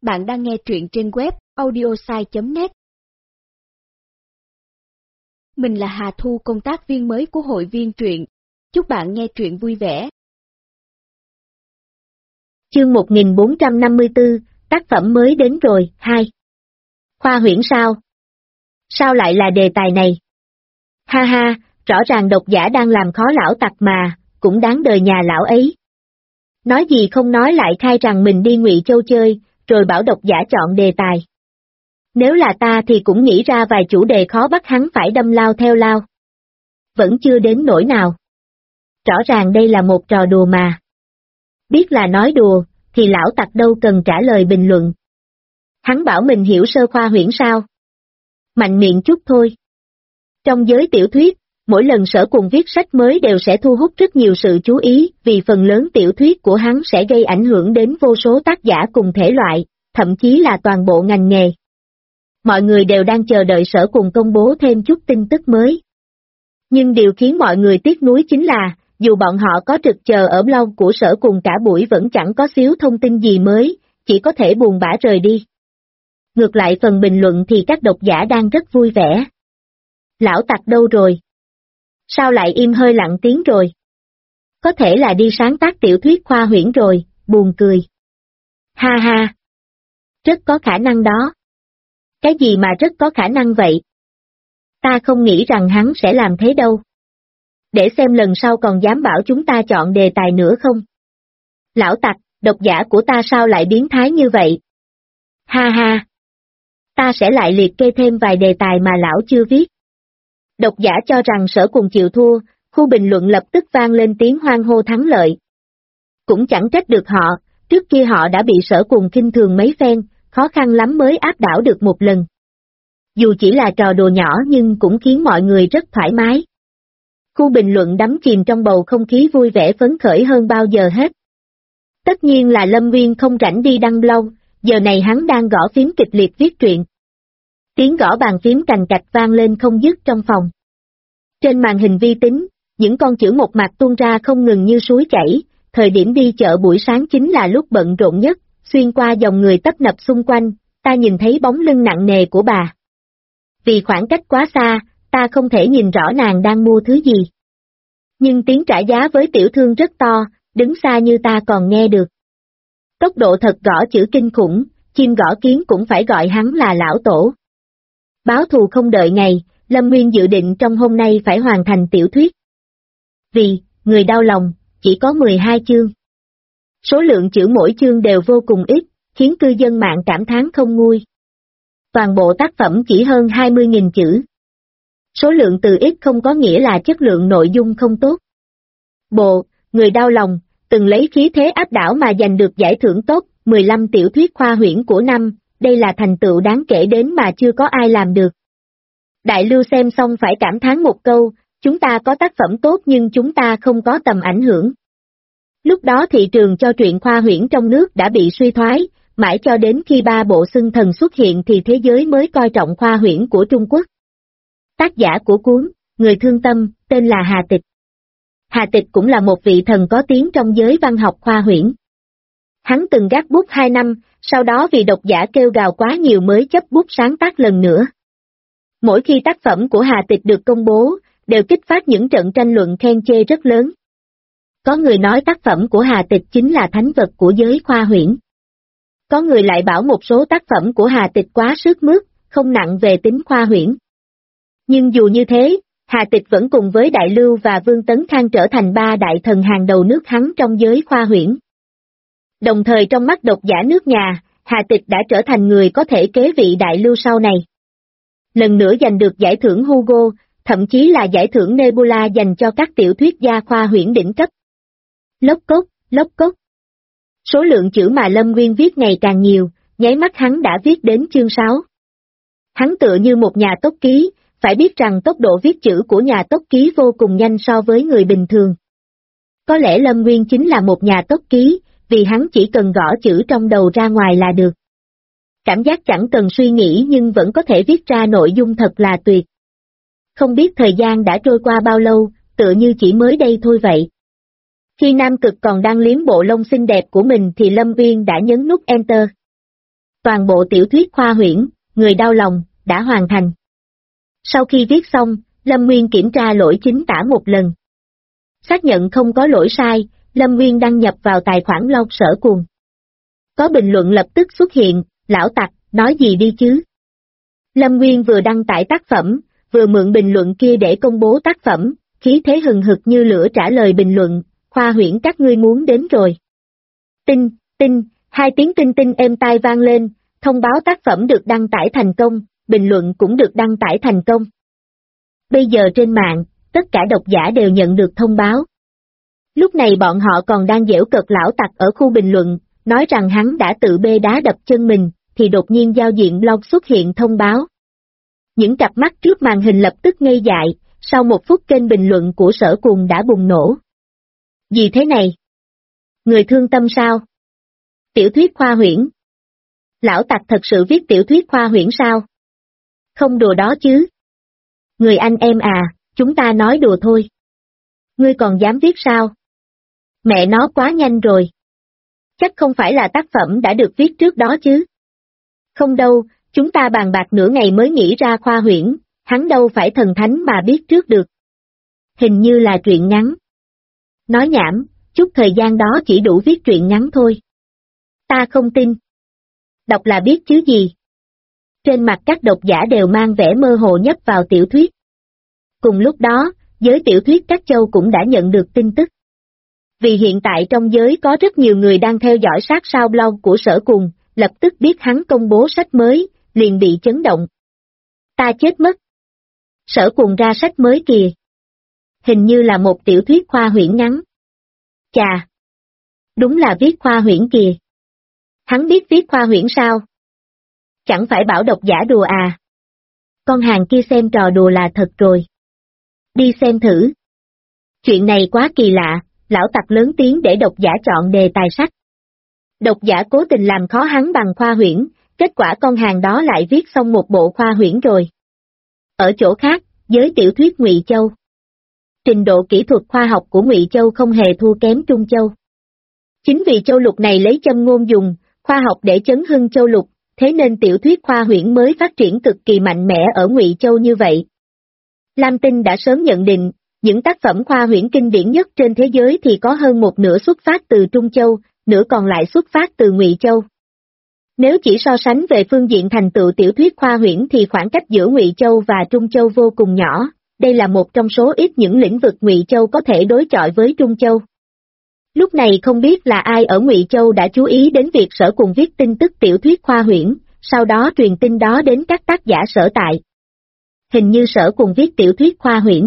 Bạn đang nghe truyện trên web audiosai.net. Mình là Hà Thu, công tác viên mới của hội viên truyện. Chúc bạn nghe truyện vui vẻ. Chương 1454, tác phẩm mới đến rồi, 2. Khoa huyễn sao? Sao lại là đề tài này? Ha ha, rõ ràng độc giả đang làm khó lão tặc mà, cũng đáng đời nhà lão ấy. Nói gì không nói lại khai rằng mình đi Ngụy Châu chơi, rồi bảo độc giả chọn đề tài. Nếu là ta thì cũng nghĩ ra vài chủ đề khó bắt hắn phải đâm lao theo lao. Vẫn chưa đến nỗi nào. Rõ ràng đây là một trò đùa mà. Biết là nói đùa, thì lão tặc đâu cần trả lời bình luận. Hắn bảo mình hiểu sơ khoa huyễn sao? Mạnh miệng chút thôi. Trong giới tiểu thuyết, mỗi lần Sở Cùng viết sách mới đều sẽ thu hút rất nhiều sự chú ý, vì phần lớn tiểu thuyết của hắn sẽ gây ảnh hưởng đến vô số tác giả cùng thể loại, thậm chí là toàn bộ ngành nghề. Mọi người đều đang chờ đợi Sở Cùng công bố thêm chút tin tức mới. Nhưng điều khiến mọi người tiếc nuối chính là, dù bọn họ có trực chờ ở blog của Sở Cùng cả buổi vẫn chẳng có xíu thông tin gì mới, chỉ có thể buồn bã rời đi. Ngược lại phần bình luận thì các độc giả đang rất vui vẻ. Lão tặc đâu rồi? Sao lại im hơi lặng tiếng rồi? Có thể là đi sáng tác tiểu thuyết khoa huyễn rồi, buồn cười. Ha ha! Rất có khả năng đó. Cái gì mà rất có khả năng vậy? Ta không nghĩ rằng hắn sẽ làm thế đâu. Để xem lần sau còn dám bảo chúng ta chọn đề tài nữa không? Lão tặc, độc giả của ta sao lại biến thái như vậy? Ha ha! Ta sẽ lại liệt kê thêm vài đề tài mà lão chưa viết. Độc giả cho rằng Sở Cùng chịu thua, khu bình luận lập tức vang lên tiếng hoan hô thắng lợi. Cũng chẳng trách được họ, trước kia họ đã bị Sở Cùng khinh thường mấy phen, khó khăn lắm mới áp đảo được một lần. Dù chỉ là trò đùa nhỏ nhưng cũng khiến mọi người rất thoải mái. Khu bình luận đắm chìm trong bầu không khí vui vẻ phấn khởi hơn bao giờ hết. Tất nhiên là Lâm Nguyên không rảnh đi đăng blog, giờ này hắn đang gõ phím kịch liệt viết truyện. Tiếng gõ bàn phím cành cạch vang lên không dứt trong phòng. Trên màn hình vi tính, những con chữ một mạch tuôn ra không ngừng như suối chảy, thời điểm đi chợ buổi sáng chính là lúc bận rộn nhất, xuyên qua dòng người tấp nập xung quanh, ta nhìn thấy bóng lưng nặng nề của bà. Vì khoảng cách quá xa, ta không thể nhìn rõ nàng đang mua thứ gì. Nhưng tiếng trả giá với tiểu thương rất to, đứng xa như ta còn nghe được. Tốc độ thật gõ chữ kinh khủng, chim gõ kiến cũng phải gọi hắn là lão tổ. Báo thù không đợi ngày, Lâm Nguyên dự định trong hôm nay phải hoàn thành tiểu thuyết. Vì, người đau lòng, chỉ có 12 chương. Số lượng chữ mỗi chương đều vô cùng ít, khiến cư dân mạng cảm thán không nguôi. Toàn bộ tác phẩm chỉ hơn 20.000 chữ. Số lượng từ ít không có nghĩa là chất lượng nội dung không tốt. Bộ, người đau lòng, từng lấy khí thế áp đảo mà giành được giải thưởng top 15 tiểu thuyết khoa huyễn của năm, đây là thành tựu đáng kể đến mà chưa có ai làm được. Đại Lưu xem xong phải cảm thán một câu, chúng ta có tác phẩm tốt nhưng chúng ta không có tầm ảnh hưởng. Lúc đó thị trường cho truyện khoa huyễn trong nước đã bị suy thoái, mãi cho đến khi 3 bộ xưng thần xuất hiện thì thế giới mới coi trọng khoa huyễn của Trung Quốc. Tác giả của cuốn, Người Thương Tâm, tên là Hà Tịch. Hà Tịch cũng là một vị thần có tiếng trong giới văn học khoa huyễn. Hắn từng gác bút 2 năm, sau đó vì độc giả kêu gào quá nhiều mới chấp bút sáng tác lần nữa. Mỗi khi tác phẩm của Hà Tịch được công bố, đều kích phát những trận tranh luận khen chê rất lớn. Có người nói tác phẩm của Hà Tịch chính là thánh vật của giới khoa huyễn. Có người lại bảo một số tác phẩm của Hà Tịch quá sức mướt, không nặng về tính khoa huyễn. Nhưng dù như thế, Hà Tịch vẫn cùng với Đại Lưu và Vương Tấn Khang trở thành 3 đại thần hàng đầu nước hắn trong giới khoa huyễn. Đồng thời trong mắt độc giả nước nhà, Hà Tịch đã trở thành người có thể kế vị Đại Lưu sau này. Lần nữa giành được giải thưởng Hugo, thậm chí là giải thưởng Nebula dành cho các tiểu thuyết gia khoa huyễn đỉnh cấp. Lốc cốc, lốc cốc. Số lượng chữ mà Lâm Nguyên viết ngày càng nhiều, nháy mắt hắn đã viết đến chương 6. Hắn tựa như một nhà tốc ký, phải biết rằng tốc độ viết chữ của nhà tốc ký vô cùng nhanh so với người bình thường. Có lẽ Lâm Nguyên chính là một nhà tốc ký, vì hắn chỉ cần gõ chữ trong đầu ra ngoài là được. Cảm giác chẳng cần suy nghĩ nhưng vẫn có thể viết ra nội dung thật là tuyệt. Không biết thời gian đã trôi qua bao lâu, tựa như chỉ mới đây thôi vậy. Khi Nam Cực còn đang liếm bộ lông xinh đẹp của mình thì Lâm Nguyên đã nhấn nút Enter. Toàn bộ tiểu thuyết khoa huyễn, người đau lòng, đã hoàn thành. Sau khi viết xong, Lâm Nguyên kiểm tra lỗi chính tả một lần. Xác nhận không có lỗi sai, Lâm Nguyên đăng nhập vào tài khoản blog Sở Cuồng. Có bình luận lập tức xuất hiện, lão tặc, nói gì đi chứ? Lâm Nguyên vừa đăng tải tác phẩm, vừa mượn bình luận kia để công bố tác phẩm, khí thế hừng hực như lửa trả lời bình luận, khoa huyễn các ngươi muốn đến rồi. Tinh, tinh, hai tiếng tinh tinh êm tai vang lên, thông báo tác phẩm được đăng tải thành công, bình luận cũng được đăng tải thành công. Bây giờ trên mạng, tất cả độc giả đều nhận được thông báo. Lúc này bọn họ còn đang giễu cợt lão tặc ở khu bình luận, nói rằng hắn đã tự bê đá đập chân mình, thì đột nhiên giao diện blog xuất hiện thông báo. Những cặp mắt trước màn hình lập tức ngây dại, sau một phút kênh bình luận của Sở Cuồng đã bùng nổ. Gì thế này? Người thương tâm sao? Tiểu thuyết khoa huyễn. Lão tặc thật sự viết tiểu thuyết khoa huyễn sao? Không đùa đó chứ. Người anh em à, chúng ta nói đùa thôi. Ngươi còn dám viết sao? Mẹ nó quá nhanh rồi. Chắc không phải là tác phẩm đã được viết trước đó chứ? Không đâu, chúng ta bàn bạc nửa ngày mới nghĩ ra khoa huyễn, hắn đâu phải thần thánh mà biết trước được. Hình như là truyện ngắn. Nói nhảm, chút thời gian đó chỉ đủ viết truyện ngắn thôi. Ta không tin. Đọc là biết chứ gì. Trên mặt các độc giả đều mang vẻ mơ hồ nhấp vào tiểu thuyết. Cùng lúc đó, giới tiểu thuyết các châu cũng đã nhận được tin tức. Vì hiện tại trong giới có rất nhiều người đang theo dõi sát sao blog của Sở Cuồng, lập tức biết hắn công bố sách mới, liền bị chấn động. Ta chết mất. Sở Cuồng ra sách mới kìa. Hình như là một tiểu thuyết khoa huyễn ngắn. Chà! Đúng là viết khoa huyễn kìa. Hắn biết viết khoa huyễn sao? Chẳng phải bảo độc giả đùa à? Con hàng kia xem trò đùa là thật rồi. Đi xem thử. Chuyện này quá kỳ lạ, lão tặc lớn tiếng để độc giả chọn đề tài sách. Độc giả cố tình làm khó hắn bằng khoa huyễn, kết quả con hàng đó lại viết xong một bộ khoa huyễn rồi. Ở chỗ khác, giới tiểu thuyết Ngụy Châu. Trình độ kỹ thuật khoa học của Ngụy Châu không hề thua kém Trung Châu. Chính vì châu lục này lấy châm ngôn dùng, khoa học để chấn hưng châu lục, thế nên tiểu thuyết khoa huyễn mới phát triển cực kỳ mạnh mẽ ở Ngụy Châu như vậy. Lam Tinh đã sớm nhận định, những tác phẩm khoa huyễn kinh điển nhất trên thế giới thì có hơn một nửa xuất phát từ Trung Châu, nửa còn lại xuất phát từ Ngụy Châu. Nếu chỉ so sánh về phương diện thành tựu tiểu thuyết khoa huyễn thì khoảng cách giữa Ngụy Châu và Trung Châu vô cùng nhỏ, đây là một trong số ít những lĩnh vực Ngụy Châu có thể đối chọi với Trung Châu. Lúc này không biết là ai ở Ngụy Châu đã chú ý đến việc Sở Cuồng viết tin tức tiểu thuyết khoa huyễn, sau đó truyền tin đó đến các tác giả sở tại. Hình như Sở Cuồng viết tiểu thuyết khoa huyễn.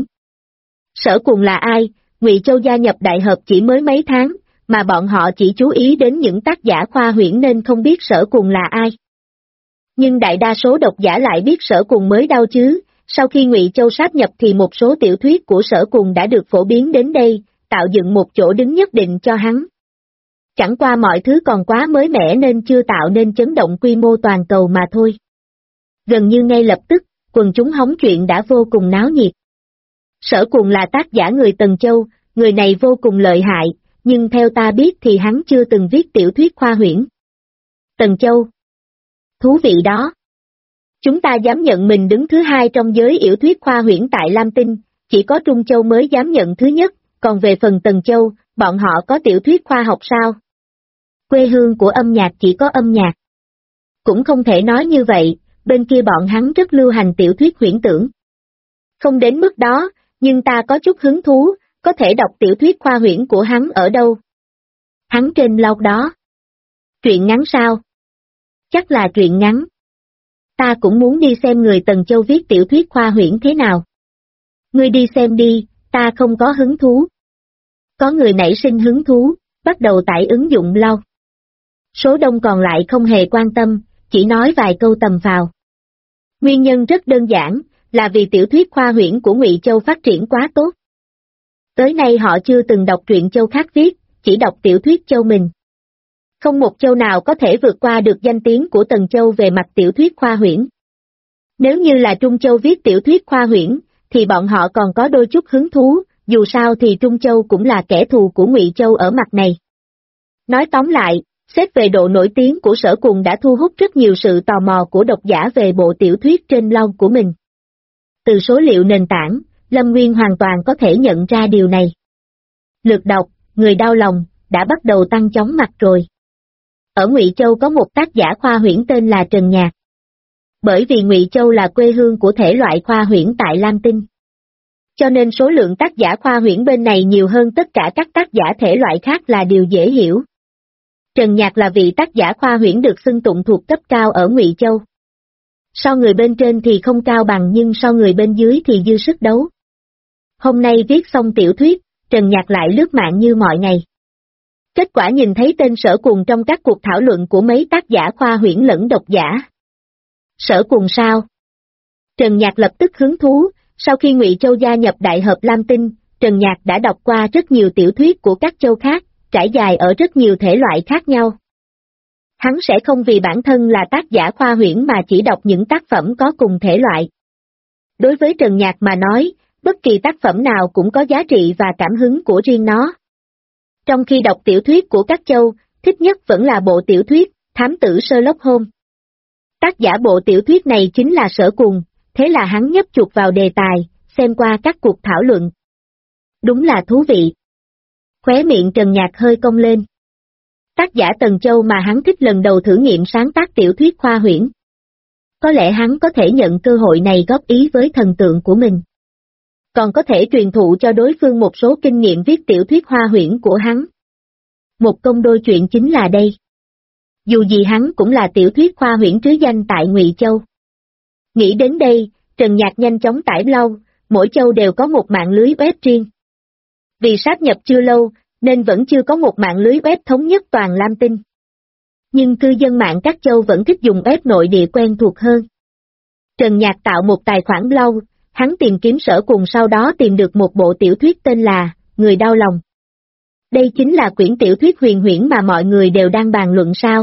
Sở Cuồng là ai? Ngụy Châu gia nhập đại hợp chỉ mới mấy tháng, mà bọn họ chỉ chú ý đến những tác giả khoa huyễn nên không biết Sở Cuồng là ai. Nhưng đại đa số độc giả lại biết Sở Cuồng mới đâu chứ, sau khi Ngụy Châu sáp nhập thì một số tiểu thuyết của Sở Cuồng đã được phổ biến đến đây, tạo dựng một chỗ đứng nhất định cho hắn. Chẳng qua mọi thứ còn quá mới mẻ nên chưa tạo nên chấn động quy mô toàn cầu mà thôi. Gần như ngay lập tức, quần chúng hóng chuyện đã vô cùng náo nhiệt. Sở Cuồng là tác giả người Tần Châu, người này vô cùng lợi hại, nhưng theo ta biết thì hắn chưa từng viết tiểu thuyết khoa huyễn. Tần Châu. Thú vị đó. Chúng ta dám nhận mình đứng thứ hai trong giới yểu thuyết khoa huyễn tại Lam Tinh, chỉ có Trung Châu mới dám nhận thứ nhất, còn về phần Tần Châu, bọn họ có tiểu thuyết khoa học sao? Quê hương của âm nhạc chỉ có âm nhạc. Cũng không thể nói như vậy, bên kia bọn hắn rất lưu hành tiểu thuyết huyễn tưởng. Không đến mức đó, nhưng ta có chút hứng thú, có thể đọc tiểu thuyết khoa huyễn của hắn ở đâu? Hắn trên blog đó. Truyện ngắn sao? Chắc là truyện ngắn. Ta cũng muốn đi xem người Tần Châu viết tiểu thuyết khoa huyễn thế nào. Ngươi đi xem đi, ta không có hứng thú. Có người nảy sinh hứng thú, bắt đầu tải ứng dụng blog. Số đông còn lại không hề quan tâm, chỉ nói vài câu tầm phào. Nguyên nhân rất đơn giản, là vì tiểu thuyết khoa huyễn của Ngụy Châu phát triển quá tốt. Tới nay họ chưa từng đọc truyện châu khác viết, chỉ đọc tiểu thuyết châu mình. Không một châu nào có thể vượt qua được danh tiếng của Tần Châu về mặt tiểu thuyết khoa huyễn. Nếu như là Trung Châu viết tiểu thuyết khoa huyễn, thì bọn họ còn có đôi chút hứng thú, dù sao thì Trung Châu cũng là kẻ thù của Ngụy Châu ở mặt này. Nói tóm lại, Xét về độ nổi tiếng của Sở Cùng đã thu hút rất nhiều sự tò mò của độc giả về bộ tiểu thuyết trên blog của mình. Từ số liệu nền tảng, Lâm Nguyên hoàn toàn có thể nhận ra điều này. Lượt đọc, người đau lòng, đã bắt đầu tăng chóng mặt rồi. Ở Ngụy Châu có một tác giả khoa huyễn tên là Trần Nhạc. Bởi vì Ngụy Châu là quê hương của thể loại khoa huyễn tại Lam Tinh. Cho nên số lượng tác giả khoa huyễn bên này nhiều hơn tất cả các tác giả thể loại khác là điều dễ hiểu. Trần Nhạc là vị tác giả khoa huyễn được xưng tụng thuộc cấp cao ở Ngụy Châu. So người bên trên thì không cao bằng nhưng so người bên dưới thì dư sức đấu. Hôm nay viết xong tiểu thuyết, Trần Nhạc lại lướt mạng như mọi ngày. Kết quả nhìn thấy tên Sở Cùng trong các cuộc thảo luận của mấy tác giả khoa huyễn lẫn độc giả. Sở Cùng sao? Trần Nhạc lập tức hứng thú, sau khi Ngụy Châu gia nhập Đại hợp Lam Tinh, Trần Nhạc đã đọc qua rất nhiều tiểu thuyết của các châu khác, trải dài ở rất nhiều thể loại khác nhau. Hắn sẽ không vì bản thân là tác giả khoa huyễn mà chỉ đọc những tác phẩm có cùng thể loại. Đối với Trần Nhạc mà nói, bất kỳ tác phẩm nào cũng có giá trị và cảm hứng của riêng nó. Trong khi đọc tiểu thuyết của các châu, thích nhất vẫn là bộ tiểu thuyết Thám tử Sherlock Holmes. Tác giả bộ tiểu thuyết này chính là Sở Cùng, thế là hắn nhấp chuột vào đề tài, xem qua các cuộc thảo luận. Đúng là thú vị. Khóe miệng Trần Nhạc hơi cong lên. Tác giả Tần Châu mà hắn thích lần đầu thử nghiệm sáng tác tiểu thuyết khoa huyễn. Có lẽ hắn có thể nhận cơ hội này góp ý với thần tượng của mình. Còn có thể truyền thụ cho đối phương một số kinh nghiệm viết tiểu thuyết hoa huyễn của hắn. Một công đôi chuyện chính là đây. Dù gì hắn cũng là tiểu thuyết khoa huyễn trứ danh tại Ngụy Châu. Nghĩ đến đây, Trần Nhạc nhanh chóng tải blog, mỗi châu đều có một mạng lưới web riêng. Vì sáp nhập chưa lâu, nên vẫn chưa có một mạng lưới web thống nhất toàn Lam Tinh. Nhưng cư dân mạng các châu vẫn thích dùng web nội địa quen thuộc hơn. Trần Nhạc tạo một tài khoản blog, hắn tìm kiếm Sở Cùng sau đó tìm được một bộ tiểu thuyết tên là Người đau lòng. Đây chính là quyển tiểu thuyết huyền huyễn mà mọi người đều đang bàn luận sao.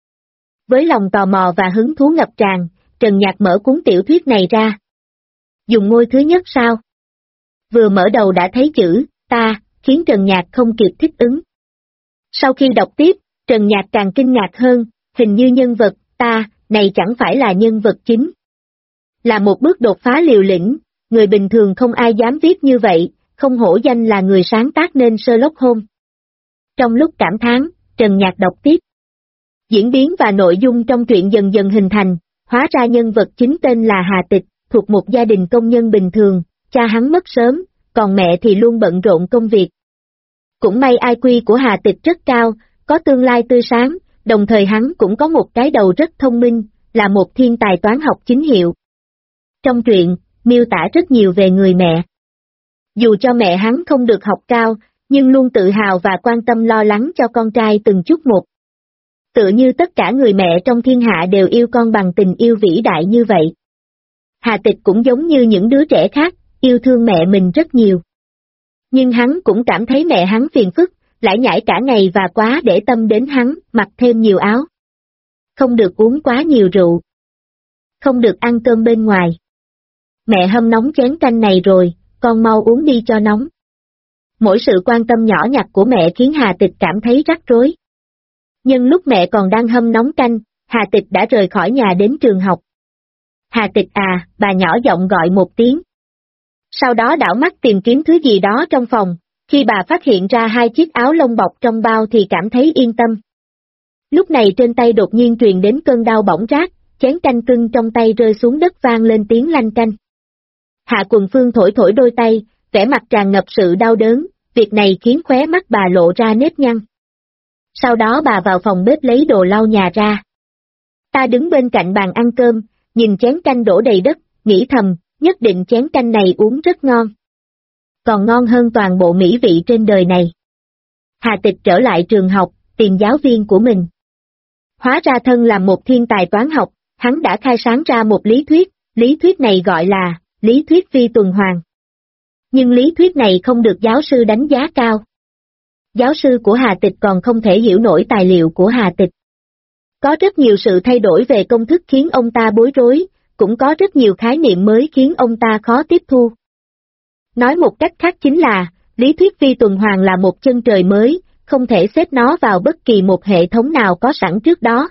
Với lòng tò mò và hứng thú ngập tràn, Trần Nhạc mở cuốn tiểu thuyết này ra. Dùng ngôi thứ nhất sao? Vừa mở đầu đã thấy chữ ta, khiến Trần Nhạc không kịp thích ứng. Sau khi đọc tiếp, Trần Nhạc càng kinh ngạc hơn, hình như nhân vật ta này chẳng phải là nhân vật chính. Là một bước đột phá liều lĩnh, người bình thường không ai dám viết như vậy, không hổ danh là người sáng tác nên Sherlock Holmes. Trong lúc cảm thán, Trần Nhạc đọc tiếp. Diễn biến và nội dung trong truyện dần dần hình thành, hóa ra nhân vật chính tên là Hà Tịch, thuộc một gia đình công nhân bình thường, cha hắn mất sớm, còn mẹ thì luôn bận rộn công việc. Cũng may IQ của Hà Tịch rất cao, có tương lai tươi sáng, đồng thời hắn cũng có một cái đầu rất thông minh, là một thiên tài toán học chính hiệu. Trong truyện, miêu tả rất nhiều về người mẹ. Dù cho mẹ hắn không được học cao, nhưng luôn tự hào và quan tâm lo lắng cho con trai từng chút một. Tựa như tất cả người mẹ trong thiên hạ đều yêu con bằng tình yêu vĩ đại như vậy. Hà Tịch cũng giống như những đứa trẻ khác, yêu thương mẹ mình rất nhiều. Nhưng hắn cũng cảm thấy mẹ hắn phiền phức, lải nhải cả ngày và quá để tâm đến hắn, mặc thêm nhiều áo. Không được uống quá nhiều rượu. Không được ăn cơm bên ngoài. Mẹ hâm nóng chén canh này rồi, con mau uống đi cho nóng. Mỗi sự quan tâm nhỏ nhặt của mẹ khiến Hà Tịch cảm thấy rắc rối. Nhưng lúc mẹ còn đang hâm nóng canh, Hà Tịch đã rời khỏi nhà đến trường học. Hà Tịch à, bà nhỏ giọng gọi một tiếng. Sau đó đảo mắt tìm kiếm thứ gì đó trong phòng, khi bà phát hiện ra 2 chiếc áo lông bọc trong bao thì cảm thấy yên tâm. Lúc này trên tay đột nhiên truyền đến cơn đau bỏng rát, chén canh cưng trong tay rơi xuống đất vang lên tiếng lanh canh. Hạ Quần Phương thổi thổi đôi tay, vẻ mặt tràn ngập sự đau đớn, việc này khiến khóe mắt bà lộ ra nếp nhăn. Sau đó bà vào phòng bếp lấy đồ lau nhà ra. Ta đứng bên cạnh bàn ăn cơm, nhìn chén canh đổ đầy đất, nghĩ thầm, nhất định chén canh này uống rất ngon. Còn ngon hơn toàn bộ mỹ vị trên đời này. Hà Tịch trở lại trường học, tìm giáo viên của mình. Hóa ra thân là một thiên tài toán học, hắn đã khai sáng ra một lý thuyết này gọi là lý thuyết phi tuần hoàn. Nhưng lý thuyết này không được giáo sư đánh giá cao. Giáo sư của Hà Tịch còn không thể hiểu nổi tài liệu của Hà Tịch. Có rất nhiều sự thay đổi về công thức khiến ông ta bối rối, cũng có rất nhiều khái niệm mới khiến ông ta khó tiếp thu. Nói một cách khác chính là, lý thuyết phi tuần hoàn là một chân trời mới, không thể xếp nó vào bất kỳ một hệ thống nào có sẵn trước đó.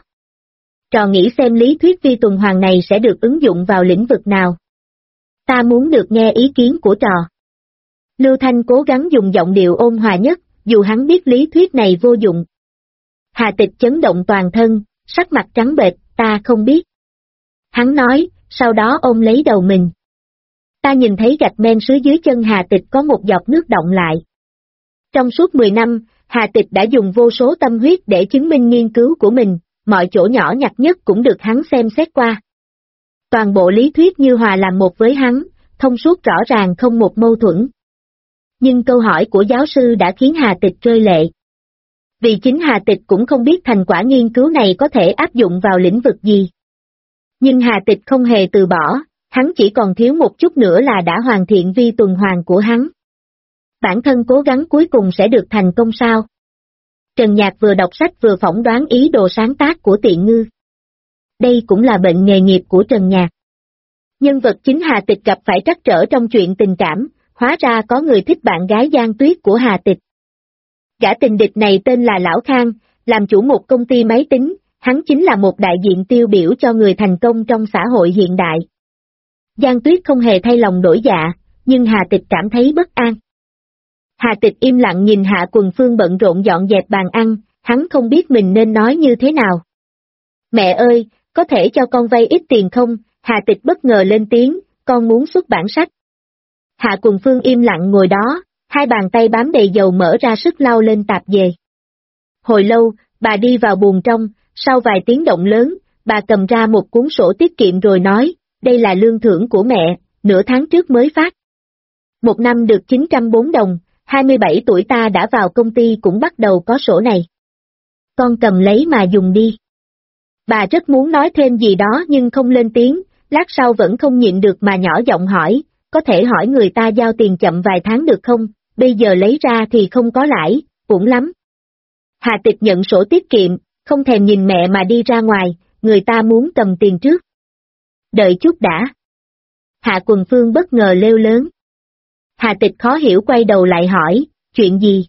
Trò nghĩ xem lý thuyết vi tuần hoàn này sẽ được ứng dụng vào lĩnh vực nào. Ta muốn được nghe ý kiến của trò. Lưu Thanh cố gắng dùng giọng điệu ôn hòa nhất, dù hắn biết lý thuyết này vô dụng. Hà Tịch chấn động toàn thân, sắc mặt trắng bệch, ta không biết. Hắn nói, sau đó ôm lấy đầu mình. Ta nhìn thấy gạch men sứ dưới chân Hà Tịch có một giọt nước đọng lại. Trong suốt 10 năm, Hà Tịch đã dùng vô số tâm huyết để chứng minh nghiên cứu của mình, mọi chỗ nhỏ nhặt nhất cũng được hắn xem xét qua. Toàn bộ lý thuyết như hòa làm một với hắn, thông suốt rõ ràng không một mâu thuẫn. Nhưng câu hỏi của giáo sư đã khiến Hà Tịch rơi lệ. Vì chính Hà Tịch cũng không biết thành quả nghiên cứu này có thể áp dụng vào lĩnh vực gì. Nhưng Hà Tịch không hề từ bỏ, hắn chỉ còn thiếu một chút nữa là đã hoàn thiện vi tuần hoàn của hắn. Bản thân cố gắng cuối cùng sẽ được thành công sao? Trần Nhạc vừa đọc sách vừa phỏng đoán ý đồ sáng tác của Tiện Ngư. Đây cũng là bệnh nghề nghiệp của Trần Nhạc. Nhân vật chính Hà Tịch gặp phải trắc trở trong chuyện tình cảm, hóa ra có người thích bạn gái Giang Tuyết của Hà Tịch. Gã tình địch này tên là Lão Khang, làm chủ một công ty máy tính, hắn chính là một đại diện tiêu biểu cho người thành công trong xã hội hiện đại. Giang Tuyết không hề thay lòng đổi dạ, nhưng Hà Tịch cảm thấy bất an. Hà Tịch im lặng nhìn Hạ Quần Phương bận rộn dọn dẹp bàn ăn, hắn không biết mình nên nói như thế nào. Mẹ ơi, có thể cho con vay ít tiền không? Hà Tịch bất ngờ lên tiếng, con muốn xuất bản sách. Hạ Quần Phương im lặng ngồi đó, hai bàn tay bám đầy dầu mỡ ra sức lau lên tạp dề. Hồi lâu, bà đi vào buồng trong, sau vài tiếng động lớn, bà cầm ra một cuốn sổ tiết kiệm rồi nói, đây là lương thưởng của mẹ, nửa tháng trước mới phát. Một năm được 904 đồng, 27 tuổi ta đã vào công ty cũng bắt đầu có sổ này. Con cầm lấy mà dùng đi. Bà rất muốn nói thêm gì đó nhưng không lên tiếng, lát sau vẫn không nhịn được mà nhỏ giọng hỏi, có thể hỏi người ta giao tiền chậm vài tháng được không, bây giờ lấy ra thì không có lãi, uổng lắm. Hà Tịch nhận sổ tiết kiệm, không thèm nhìn mẹ mà đi ra ngoài, người ta muốn cầm tiền trước. Đợi chút đã. Hạ Quần Phương bất ngờ lêu lớn. Hà Tịch khó hiểu quay đầu lại hỏi, chuyện gì?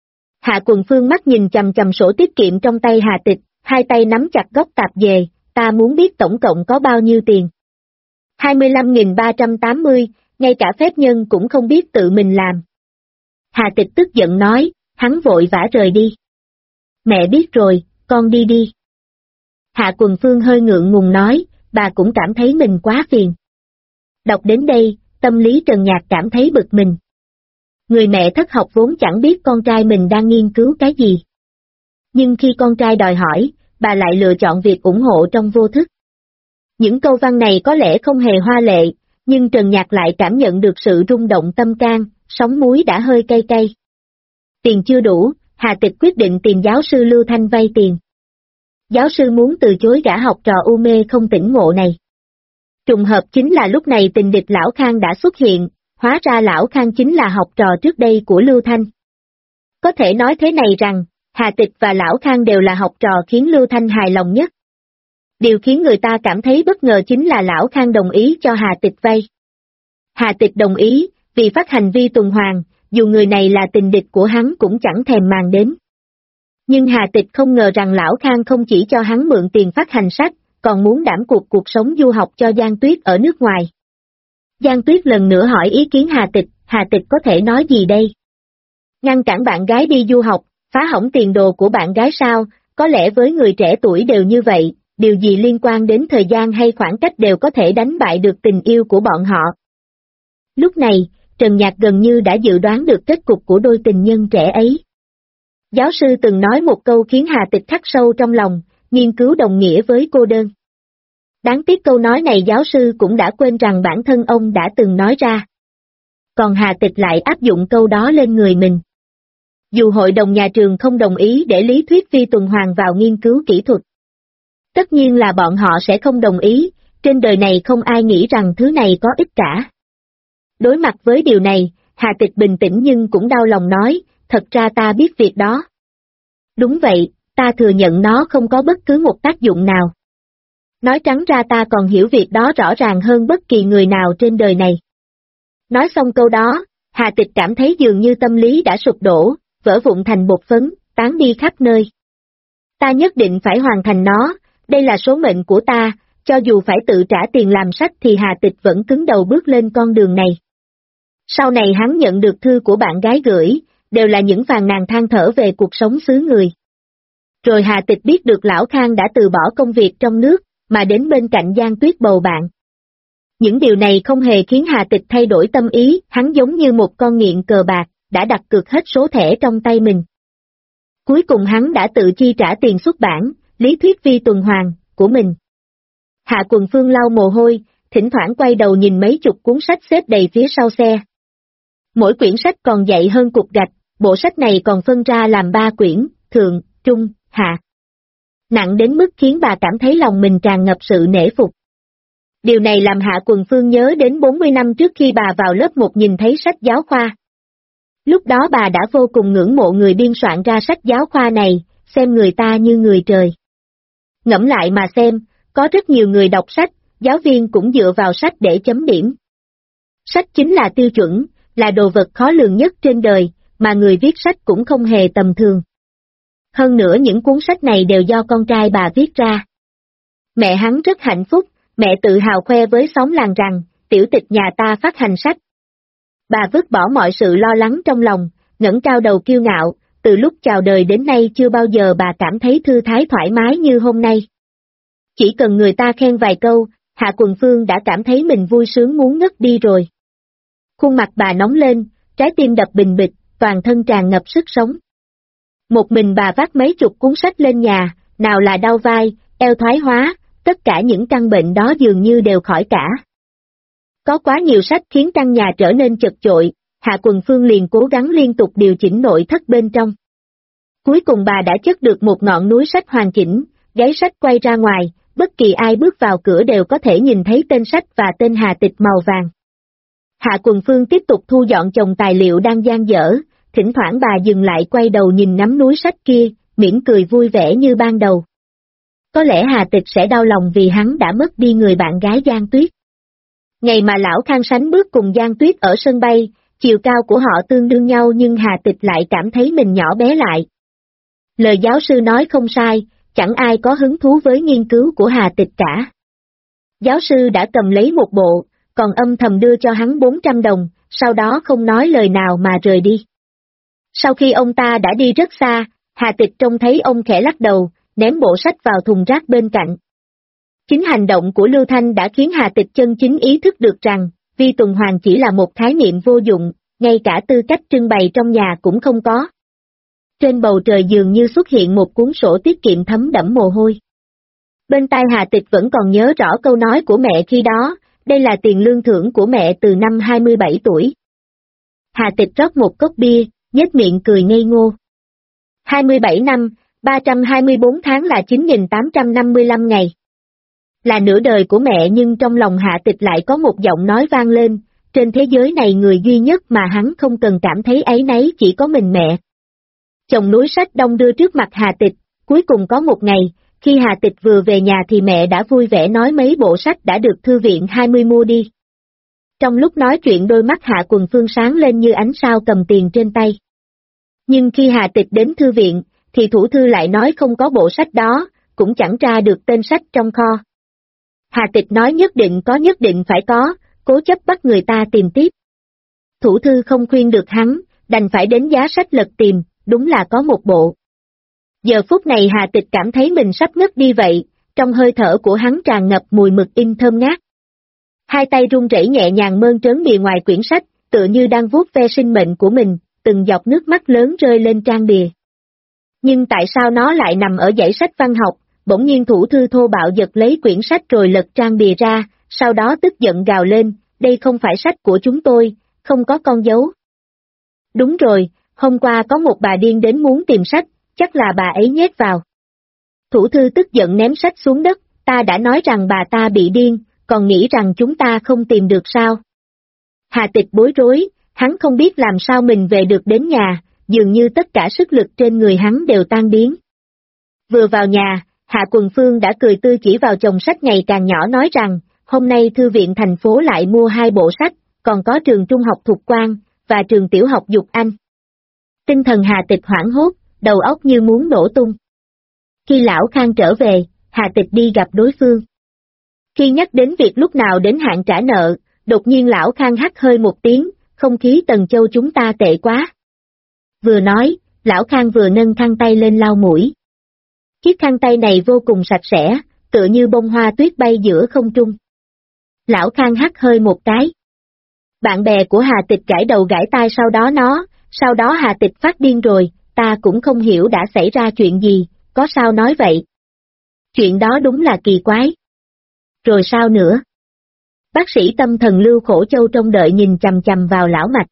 Hạ Quần Phương mắt nhìn chằm chằm sổ tiết kiệm trong tay Hà Tịch, hai tay nắm chặt góc tạp dề, ta muốn biết tổng cộng có bao nhiêu tiền. 25.380, ngay cả phép nhân cũng không biết tự mình làm. Hà Tịch tức giận nói, hắn vội vã rời đi. Mẹ biết rồi, con đi đi. Hạ Quần Phương hơi ngượng ngùng nói, bà cũng cảm thấy mình quá phiền. Đọc đến đây, tâm lý Trần Nhạc cảm thấy bực mình. Người mẹ thất học vốn chẳng biết con trai mình đang nghiên cứu cái gì. Nhưng khi con trai đòi hỏi, bà lại lựa chọn việc ủng hộ trong vô thức. Những câu văn này có lẽ không hề hoa lệ, nhưng Trần Nhạc lại cảm nhận được sự rung động tâm can, sóng muối đã hơi cay cay. Tiền chưa đủ, Hà Tịch quyết định tìm giáo sư Lưu Thanh vay tiền. Giáo sư muốn từ chối gã học trò u mê không tỉnh ngộ này. Trùng hợp chính là lúc này tình địch Lão Khang đã xuất hiện, hóa ra Lão Khang chính là học trò trước đây của Lưu Thanh. Có thể nói thế này rằng, Hà Tịch và Lão Khang đều là học trò khiến Lưu Thanh hài lòng nhất. Điều khiến người ta cảm thấy bất ngờ chính là Lão Khang đồng ý cho Hà Tịch vay. Hà Tịch đồng ý, vì phát hành vi tuần hoàn, dù người này là tình địch của hắn cũng chẳng thèm màng đến. Nhưng Hà Tịch không ngờ rằng Lão Khang không chỉ cho hắn mượn tiền phát hành sách, còn muốn đảm cuộc sống du học cho Giang Tuyết ở nước ngoài. Giang Tuyết lần nữa hỏi ý kiến Hà Tịch có thể nói gì đây? Ngăn cản bạn gái đi du học, phá hỏng tiền đồ của bạn gái sao, có lẽ với người trẻ tuổi đều như vậy, điều gì liên quan đến thời gian hay khoảng cách đều có thể đánh bại được tình yêu của bọn họ. Lúc này, Trần Nhạc gần như đã dự đoán được kết cục của đôi tình nhân trẻ ấy. Giáo sư từng nói một câu khiến Hà Tịch khắc sâu trong lòng, nghiên cứu đồng nghĩa với cô đơn. Đáng tiếc câu nói này giáo sư cũng đã quên rằng bản thân ông đã từng nói ra. Còn Hà Tịch lại áp dụng câu đó lên người mình. Dù hội đồng nhà trường không đồng ý để lý thuyết vi tuần hoàn vào nghiên cứu kỹ thuật. Tất nhiên là bọn họ sẽ không đồng ý, trên đời này không ai nghĩ rằng thứ này có ích cả. Đối mặt với điều này, Hà Tịch bình tĩnh nhưng cũng đau lòng nói, thật ra ta biết việc đó. Đúng vậy, ta thừa nhận nó không có bất cứ một tác dụng nào. Nói trắng ra ta còn hiểu việc đó rõ ràng hơn bất kỳ người nào trên đời này. Nói xong câu đó, Hà Tịch cảm thấy dường như tâm lý đã sụp đổ, vỡ vụn thành bột phấn, tán đi khắp nơi. Ta nhất định phải hoàn thành nó, đây là số mệnh của ta, cho dù phải tự trả tiền làm sách thì Hà Tịch vẫn cứng đầu bước lên con đường này. Sau này hắn nhận được thư của bạn gái gửi, đều là những phàn nàn than thở về cuộc sống xứ người. Rồi Hà Tịch biết được Lão Khang đã từ bỏ công việc trong nước, mà đến bên cạnh Giang Tuyết bầu bạn. Những điều này không hề khiến Hà Tịch thay đổi tâm ý, hắn giống như một con nghiện cờ bạc, đã đặt cược hết số thẻ trong tay mình. Cuối cùng hắn đã tự chi trả tiền xuất bản, lý thuyết vi tuần hoàn, của mình. Hạ Quần Phương lau mồ hôi, thỉnh thoảng quay đầu nhìn mấy chục cuốn sách xếp đầy phía sau xe. Mỗi quyển sách còn dày hơn cục gạch, bộ sách này còn phân ra làm 3 quyển, thượng, trung, hạ. Nặng đến mức khiến bà cảm thấy lòng mình tràn ngập sự nể phục. Điều này làm Hạ Quần Phương nhớ đến 40 năm trước khi bà vào lớp 1 nhìn thấy sách giáo khoa. Lúc đó bà đã vô cùng ngưỡng mộ người biên soạn ra sách giáo khoa này, xem người ta như người trời. Ngẫm lại mà xem, có rất nhiều người đọc sách, giáo viên cũng dựa vào sách để chấm điểm. Sách chính là tiêu chuẩn, là đồ vật khó lường nhất trên đời, mà người viết sách cũng không hề tầm thường. Hơn nữa những cuốn sách này đều do con trai bà viết ra. Mẹ hắn rất hạnh phúc, mẹ tự hào khoe với xóm làng rằng, tiểu tịch nhà ta phát hành sách. Bà vứt bỏ mọi sự lo lắng trong lòng, ngẩng cao đầu kiêu ngạo, từ lúc chào đời đến nay chưa bao giờ bà cảm thấy thư thái thoải mái như hôm nay. Chỉ cần người ta khen vài câu, Hạ Quần Phương đã cảm thấy mình vui sướng muốn ngất đi rồi. Khuôn mặt bà nóng lên, trái tim đập bình bịch, toàn thân tràn ngập sức sống. Một mình bà vác mấy chục cuốn sách lên nhà, nào là đau vai, eo thoái hóa, tất cả những căn bệnh đó dường như đều khỏi cả. Có quá nhiều sách khiến căn nhà trở nên chật chội, Hạ Quần Phương liền cố gắng liên tục điều chỉnh nội thất bên trong. Cuối cùng bà đã chất được một ngọn núi sách hoàn chỉnh, gáy sách quay ra ngoài, bất kỳ ai bước vào cửa đều có thể nhìn thấy tên sách và tên Hà Tịch màu vàng. Hạ Quần Phương tiếp tục thu dọn chồng tài liệu đang dang dở, thỉnh thoảng bà dừng lại quay đầu nhìn nắm núi sách kia, mỉm cười vui vẻ như ban đầu. Có lẽ Hà Tịch sẽ đau lòng vì hắn đã mất đi người bạn gái Giang Tuyết. Ngày mà Lão Khang sánh bước cùng Giang Tuyết ở sân bay, chiều cao của họ tương đương nhau nhưng Hà Tịch lại cảm thấy mình nhỏ bé lại. Lời giáo sư nói không sai, chẳng ai có hứng thú với nghiên cứu của Hà Tịch cả. Giáo sư đã cầm lấy một bộ, còn âm thầm đưa cho hắn 400 đồng, sau đó không nói lời nào mà rời đi. Sau khi ông ta đã đi rất xa, Hà Tịch trông thấy ông khẽ lắc đầu, ném bộ sách vào thùng rác bên cạnh. Chính hành động của Lưu Thanh đã khiến Hà Tịch chân chính ý thức được rằng, vi tuần hoàn chỉ là một khái niệm vô dụng, ngay cả tư cách trưng bày trong nhà cũng không có. Trên bầu trời dường như xuất hiện một cuốn sổ tiết kiệm thấm đẫm mồ hôi. Bên tai Hà Tịch vẫn còn nhớ rõ câu nói của mẹ khi đó, đây là tiền lương thưởng của mẹ từ năm 27 tuổi. Hà Tịch rót một cốc bia, nhếch miệng cười ngây ngô. 27 năm, 324 tháng là 9.855 ngày. Là nửa đời của mẹ nhưng trong lòng Hạ Tịch lại có một giọng nói vang lên, trên thế giới này người duy nhất mà hắn không cần cảm thấy áy náy chỉ có mình mẹ. Chồng núi sách đông đưa trước mặt Hà Tịch, cuối cùng có một ngày, khi Hà Tịch vừa về nhà thì mẹ đã vui vẻ nói mấy bộ sách đã được thư viện 20 mua đi. Trong lúc nói chuyện đôi mắt Hạ Quần Phương sáng lên như ánh sao cầm tiền trên tay. Nhưng khi Hà Tịch đến thư viện, thì thủ thư lại nói không có bộ sách đó, cũng chẳng tra được tên sách trong kho. Hà Tịch nói nhất định phải có, cố chấp bắt người ta tìm tiếp. Thủ thư không khuyên được hắn, đành phải đến giá sách lật tìm, đúng là có một bộ. Giờ phút này Hà Tịch cảm thấy mình sắp ngất đi vậy, trong hơi thở của hắn tràn ngập mùi mực in thơm ngát. Hai tay run rẩy nhẹ nhàng mơn trớn bìa ngoài quyển sách, tựa như đang vuốt ve sinh mệnh của mình, từng giọt nước mắt lớn rơi lên trang bìa. Nhưng tại sao nó lại nằm ở dãy sách văn học? Bỗng nhiên thủ thư thô bạo giật lấy quyển sách rồi lật trang bìa ra, sau đó tức giận gào lên, đây không phải sách của chúng tôi, không có con dấu. Đúng rồi, hôm qua có một bà điên đến muốn tìm sách, chắc là bà ấy nhét vào. Thủ thư tức giận ném sách xuống đất, ta đã nói rằng bà ta bị điên, còn nghĩ rằng chúng ta không tìm được sao. Hà Tịch bối rối, hắn không biết làm sao mình về được đến nhà, dường như tất cả sức lực trên người hắn đều tan biến. Vừa vào nhà, Hạ Quần Phương đã cười tươi chỉ vào chồng sách ngày càng nhỏ nói rằng, hôm nay thư viện thành phố lại mua 2 bộ sách, còn có trường trung học Thục Quang, và trường tiểu học Dục Anh. Tinh thần Hà Tịch hoảng hốt, đầu óc như muốn nổ tung. Khi Lão Khang trở về, Hà Tịch đi gặp đối phương. Khi nhắc đến việc lúc nào đến hạn trả nợ, đột nhiên Lão Khang hắt hơi một tiếng, không khí Tần Châu chúng ta tệ quá. Vừa nói, Lão Khang vừa nâng khăn tay lên lau mũi. Chiếc khăn tay này vô cùng sạch sẽ, tựa như bông hoa tuyết bay giữa không trung. Lão Khang hắt hơi một cái. Bạn bè của Hà Tịch gãi đầu gãi tai sau đó Hà Tịch phát điên rồi, ta cũng không hiểu đã xảy ra chuyện gì, có sao nói vậy. Chuyện đó đúng là kỳ quái. Rồi sao nữa? Bác sĩ tâm thần Lưu Khổ Châu trông đợi nhìn chằm chằm vào lão Mạch.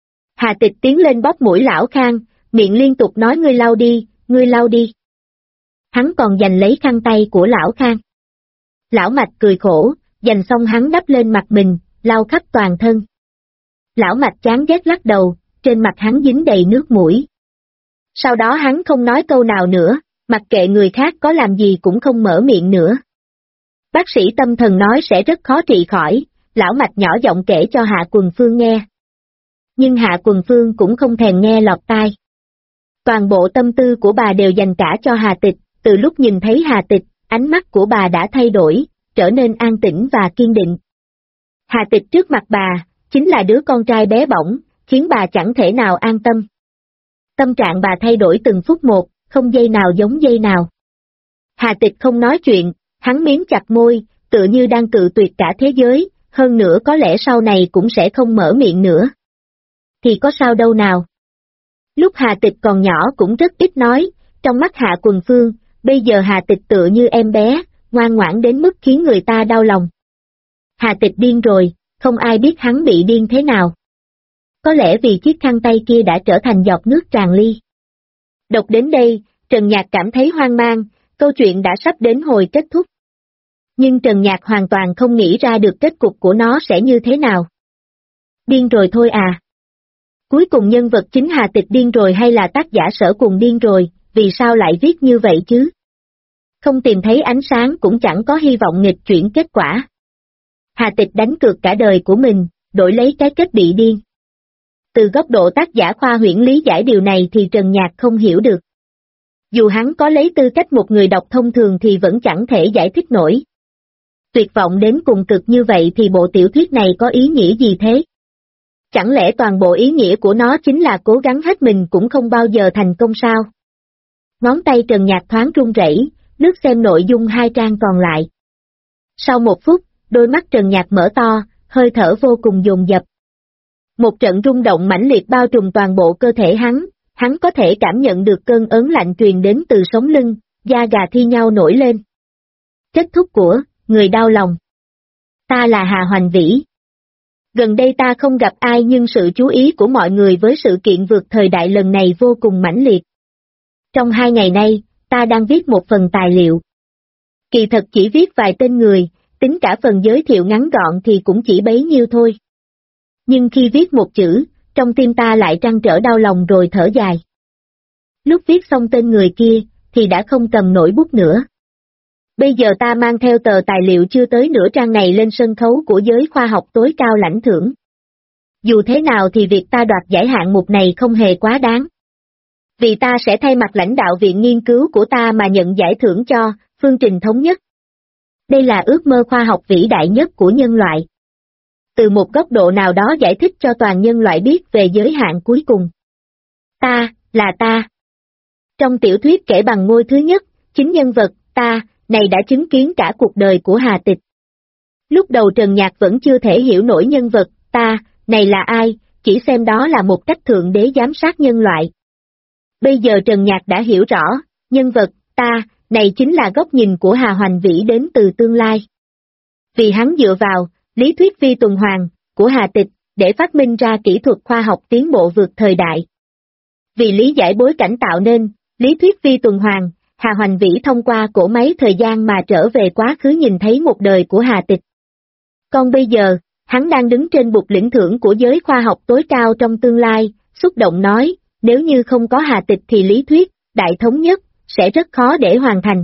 Hà Tịch tiến lên bóp mũi Lão Khang, miệng liên tục nói ngươi lau đi, ngươi lau đi. Hắn còn giành lấy khăn tay của Lão Khang. Lão Mạch cười khổ, giành xong hắn đắp lên mặt mình, lau khắp toàn thân. Lão Mạch chán ghét lắc đầu, trên mặt hắn dính đầy nước mũi. Sau đó hắn không nói câu nào nữa, mặc kệ người khác có làm gì cũng không mở miệng nữa. Bác sĩ tâm thần nói sẽ rất khó trị khỏi, Lão Mạch nhỏ giọng kể cho Hạ Quần Phương nghe. Nhưng Hạ Quần Phương cũng không thèm nghe lọt tai. Toàn bộ tâm tư của bà đều dành cả cho Hà Tịch, từ lúc nhìn thấy Hà Tịch, ánh mắt của bà đã thay đổi, trở nên an tĩnh và kiên định. Hà Tịch trước mặt bà, chính là đứa con trai bé bỏng, khiến bà chẳng thể nào an tâm. Tâm trạng bà thay đổi từng phút một, không giây nào giống giây nào. Hà Tịch không nói chuyện, hắn miếm chặt môi, tựa như đang cự tuyệt cả thế giới, hơn nữa có lẽ sau này cũng sẽ không mở miệng nữa. Thì có sao đâu nào. Lúc Hà Tịch còn nhỏ cũng rất ít nói, trong mắt Hạ Quần Phương, bây giờ Hà Tịch tựa như em bé, ngoan ngoãn đến mức khiến người ta đau lòng. Hà Tịch điên rồi, không ai biết hắn bị điên thế nào. Có lẽ vì chiếc khăn tay kia đã trở thành giọt nước tràn ly. Đọc đến đây, Trần Nhạc cảm thấy hoang mang, câu chuyện đã sắp đến hồi kết thúc. Nhưng Trần Nhạc hoàn toàn không nghĩ ra được kết cục của nó sẽ như thế nào. Điên rồi thôi à. Cuối cùng nhân vật chính Hà Tịch điên rồi hay là tác giả Sở Cùng điên rồi, vì sao lại viết như vậy chứ? Không tìm thấy ánh sáng cũng chẳng có hy vọng nghịch chuyển kết quả. Hà Tịch đánh cược cả đời của mình, đổi lấy cái kết bị điên. Từ góc độ tác giả Khoa Huyễn lý giải điều này thì Trần Nhạc không hiểu được. Dù hắn có lấy tư cách một người đọc thông thường thì vẫn chẳng thể giải thích nổi. Tuyệt vọng đến cùng cực như vậy thì bộ tiểu thuyết này có ý nghĩa gì thế? Chẳng lẽ toàn bộ ý nghĩa của nó chính là cố gắng hết mình cũng không bao giờ thành công sao? Ngón tay Trần Nhạc thoáng run rẩy, lướt xem nội dung 2 trang còn lại. Sau 1 phút, đôi mắt Trần Nhạc mở to, hơi thở vô cùng dồn dập. Một trận rung động mãnh liệt bao trùm toàn bộ cơ thể hắn có thể cảm nhận được cơn ớn lạnh truyền đến từ sống lưng, da gà thi nhau nổi lên. Kết thúc của, người đau lòng. Ta là Hà Hoành Vĩ. Gần đây ta không gặp ai nhưng sự chú ý của mọi người với sự kiện vượt thời đại lần này vô cùng mãnh liệt. Trong 2 ngày nay, ta đang viết một phần tài liệu. Kỳ thật chỉ viết vài tên người, tính cả phần giới thiệu ngắn gọn thì cũng chỉ bấy nhiêu thôi. Nhưng khi viết một chữ, trong tim ta lại trăn trở đau lòng rồi thở dài. Lúc viết xong tên người kia, thì đã không cầm nổi bút nữa. Bây giờ ta mang theo tờ tài liệu chưa tới nửa trang này lên sân khấu của giới khoa học tối cao lãnh thưởng. Dù thế nào thì việc ta đoạt giải hạng mục này không hề quá đáng. Vì ta sẽ thay mặt lãnh đạo viện nghiên cứu của ta mà nhận giải thưởng cho phương trình thống nhất. Đây là ước mơ khoa học vĩ đại nhất của nhân loại. Từ một góc độ nào đó giải thích cho toàn nhân loại biết về giới hạn cuối cùng. Ta, là ta. Trong tiểu thuyết kể bằng ngôi thứ nhất, chính nhân vật, ta, này đã chứng kiến cả cuộc đời của Hà Tịch. Lúc đầu Trần Nhạc vẫn chưa thể hiểu nổi nhân vật, ta, này là ai, chỉ xem đó là một cách thượng đế giám sát nhân loại. Bây giờ Trần Nhạc đã hiểu rõ, nhân vật, ta, này chính là góc nhìn của Hà Hoành Vĩ đến từ tương lai. Vì hắn dựa vào, lý thuyết vi tuần hoàn, của Hà Tịch, để phát minh ra kỹ thuật khoa học tiến bộ vượt thời đại. Vì lý giải bối cảnh tạo nên, lý thuyết vi tuần hoàn, Hà Hoành Vĩ thông qua cỗ máy thời gian mà trở về quá khứ nhìn thấy một đời của Hà Tịch. Còn bây giờ, hắn đang đứng trên bục lĩnh thưởng của giới khoa học tối cao trong tương lai, xúc động nói, nếu như không có Hà Tịch thì lý thuyết, đại thống nhất, sẽ rất khó để hoàn thành.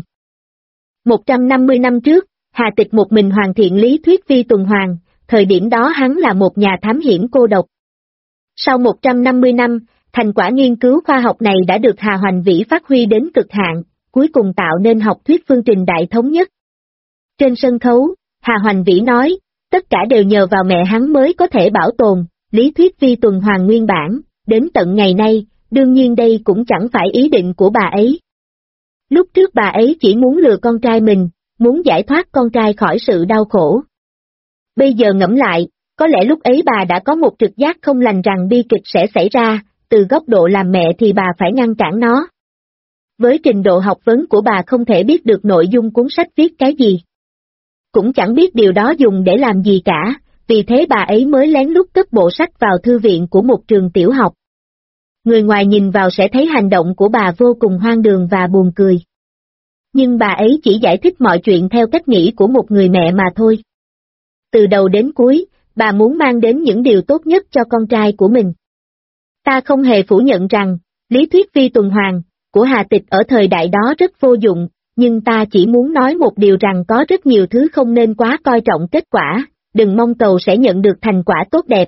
150 năm trước, Hà Tịch một mình hoàn thiện lý thuyết vi tuần hoàn, thời điểm đó hắn là một nhà thám hiểm cô độc. Sau 150 năm, Thành quả nghiên cứu khoa học này đã được Hà Hoành Vĩ phát huy đến cực hạn, cuối cùng tạo nên học thuyết phương trình đại thống nhất. Trên sân khấu, Hà Hoành Vĩ nói, tất cả đều nhờ vào mẹ hắn mới có thể bảo tồn, lý thuyết vi tuần hoàn nguyên bản, đến tận ngày nay, đương nhiên đây cũng chẳng phải ý định của bà ấy. Lúc trước bà ấy chỉ muốn lừa con trai mình, muốn giải thoát con trai khỏi sự đau khổ. Bây giờ ngẫm lại, có lẽ lúc ấy bà đã có một trực giác không lành rằng bi kịch sẽ xảy ra, từ góc độ làm mẹ thì bà phải ngăn cản nó. Với trình độ học vấn của bà không thể biết được nội dung cuốn sách viết cái gì. Cũng chẳng biết điều đó dùng để làm gì cả, vì thế bà ấy mới lén lút cất bộ sách vào thư viện của một trường tiểu học. Người ngoài nhìn vào sẽ thấy hành động của bà vô cùng hoang đường và buồn cười. Nhưng bà ấy chỉ giải thích mọi chuyện theo cách nghĩ của một người mẹ mà thôi. Từ đầu đến cuối, bà muốn mang đến những điều tốt nhất cho con trai của mình. Ta không hề phủ nhận rằng, lý thuyết vi tuần hoàn của Hà Tịch ở thời đại đó rất vô dụng, nhưng ta chỉ muốn nói một điều rằng có rất nhiều thứ không nên quá coi trọng kết quả, đừng mong cầu sẽ nhận được thành quả tốt đẹp.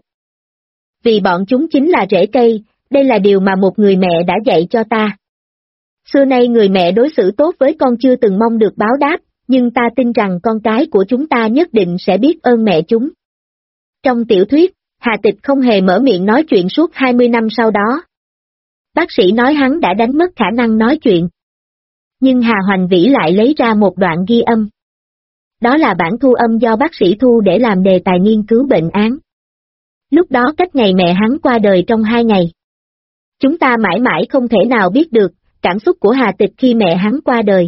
Vì bọn chúng chính là rễ cây, đây là điều mà một người mẹ đã dạy cho ta. Xưa nay người mẹ đối xử tốt với con chưa từng mong được báo đáp, nhưng ta tin rằng con cái của chúng ta nhất định sẽ biết ơn mẹ chúng. Trong tiểu thuyết, Hà Tịch không hề mở miệng nói chuyện suốt 20 năm sau đó. Bác sĩ nói hắn đã đánh mất khả năng nói chuyện. Nhưng Hà Hoành Vĩ lại lấy ra một đoạn ghi âm. Đó là bản thu âm do bác sĩ thu để làm đề tài nghiên cứu bệnh án. Lúc đó cách ngày mẹ hắn qua đời trong 2 ngày. Chúng ta mãi mãi không thể nào biết được cảm xúc của Hà Tịch khi mẹ hắn qua đời.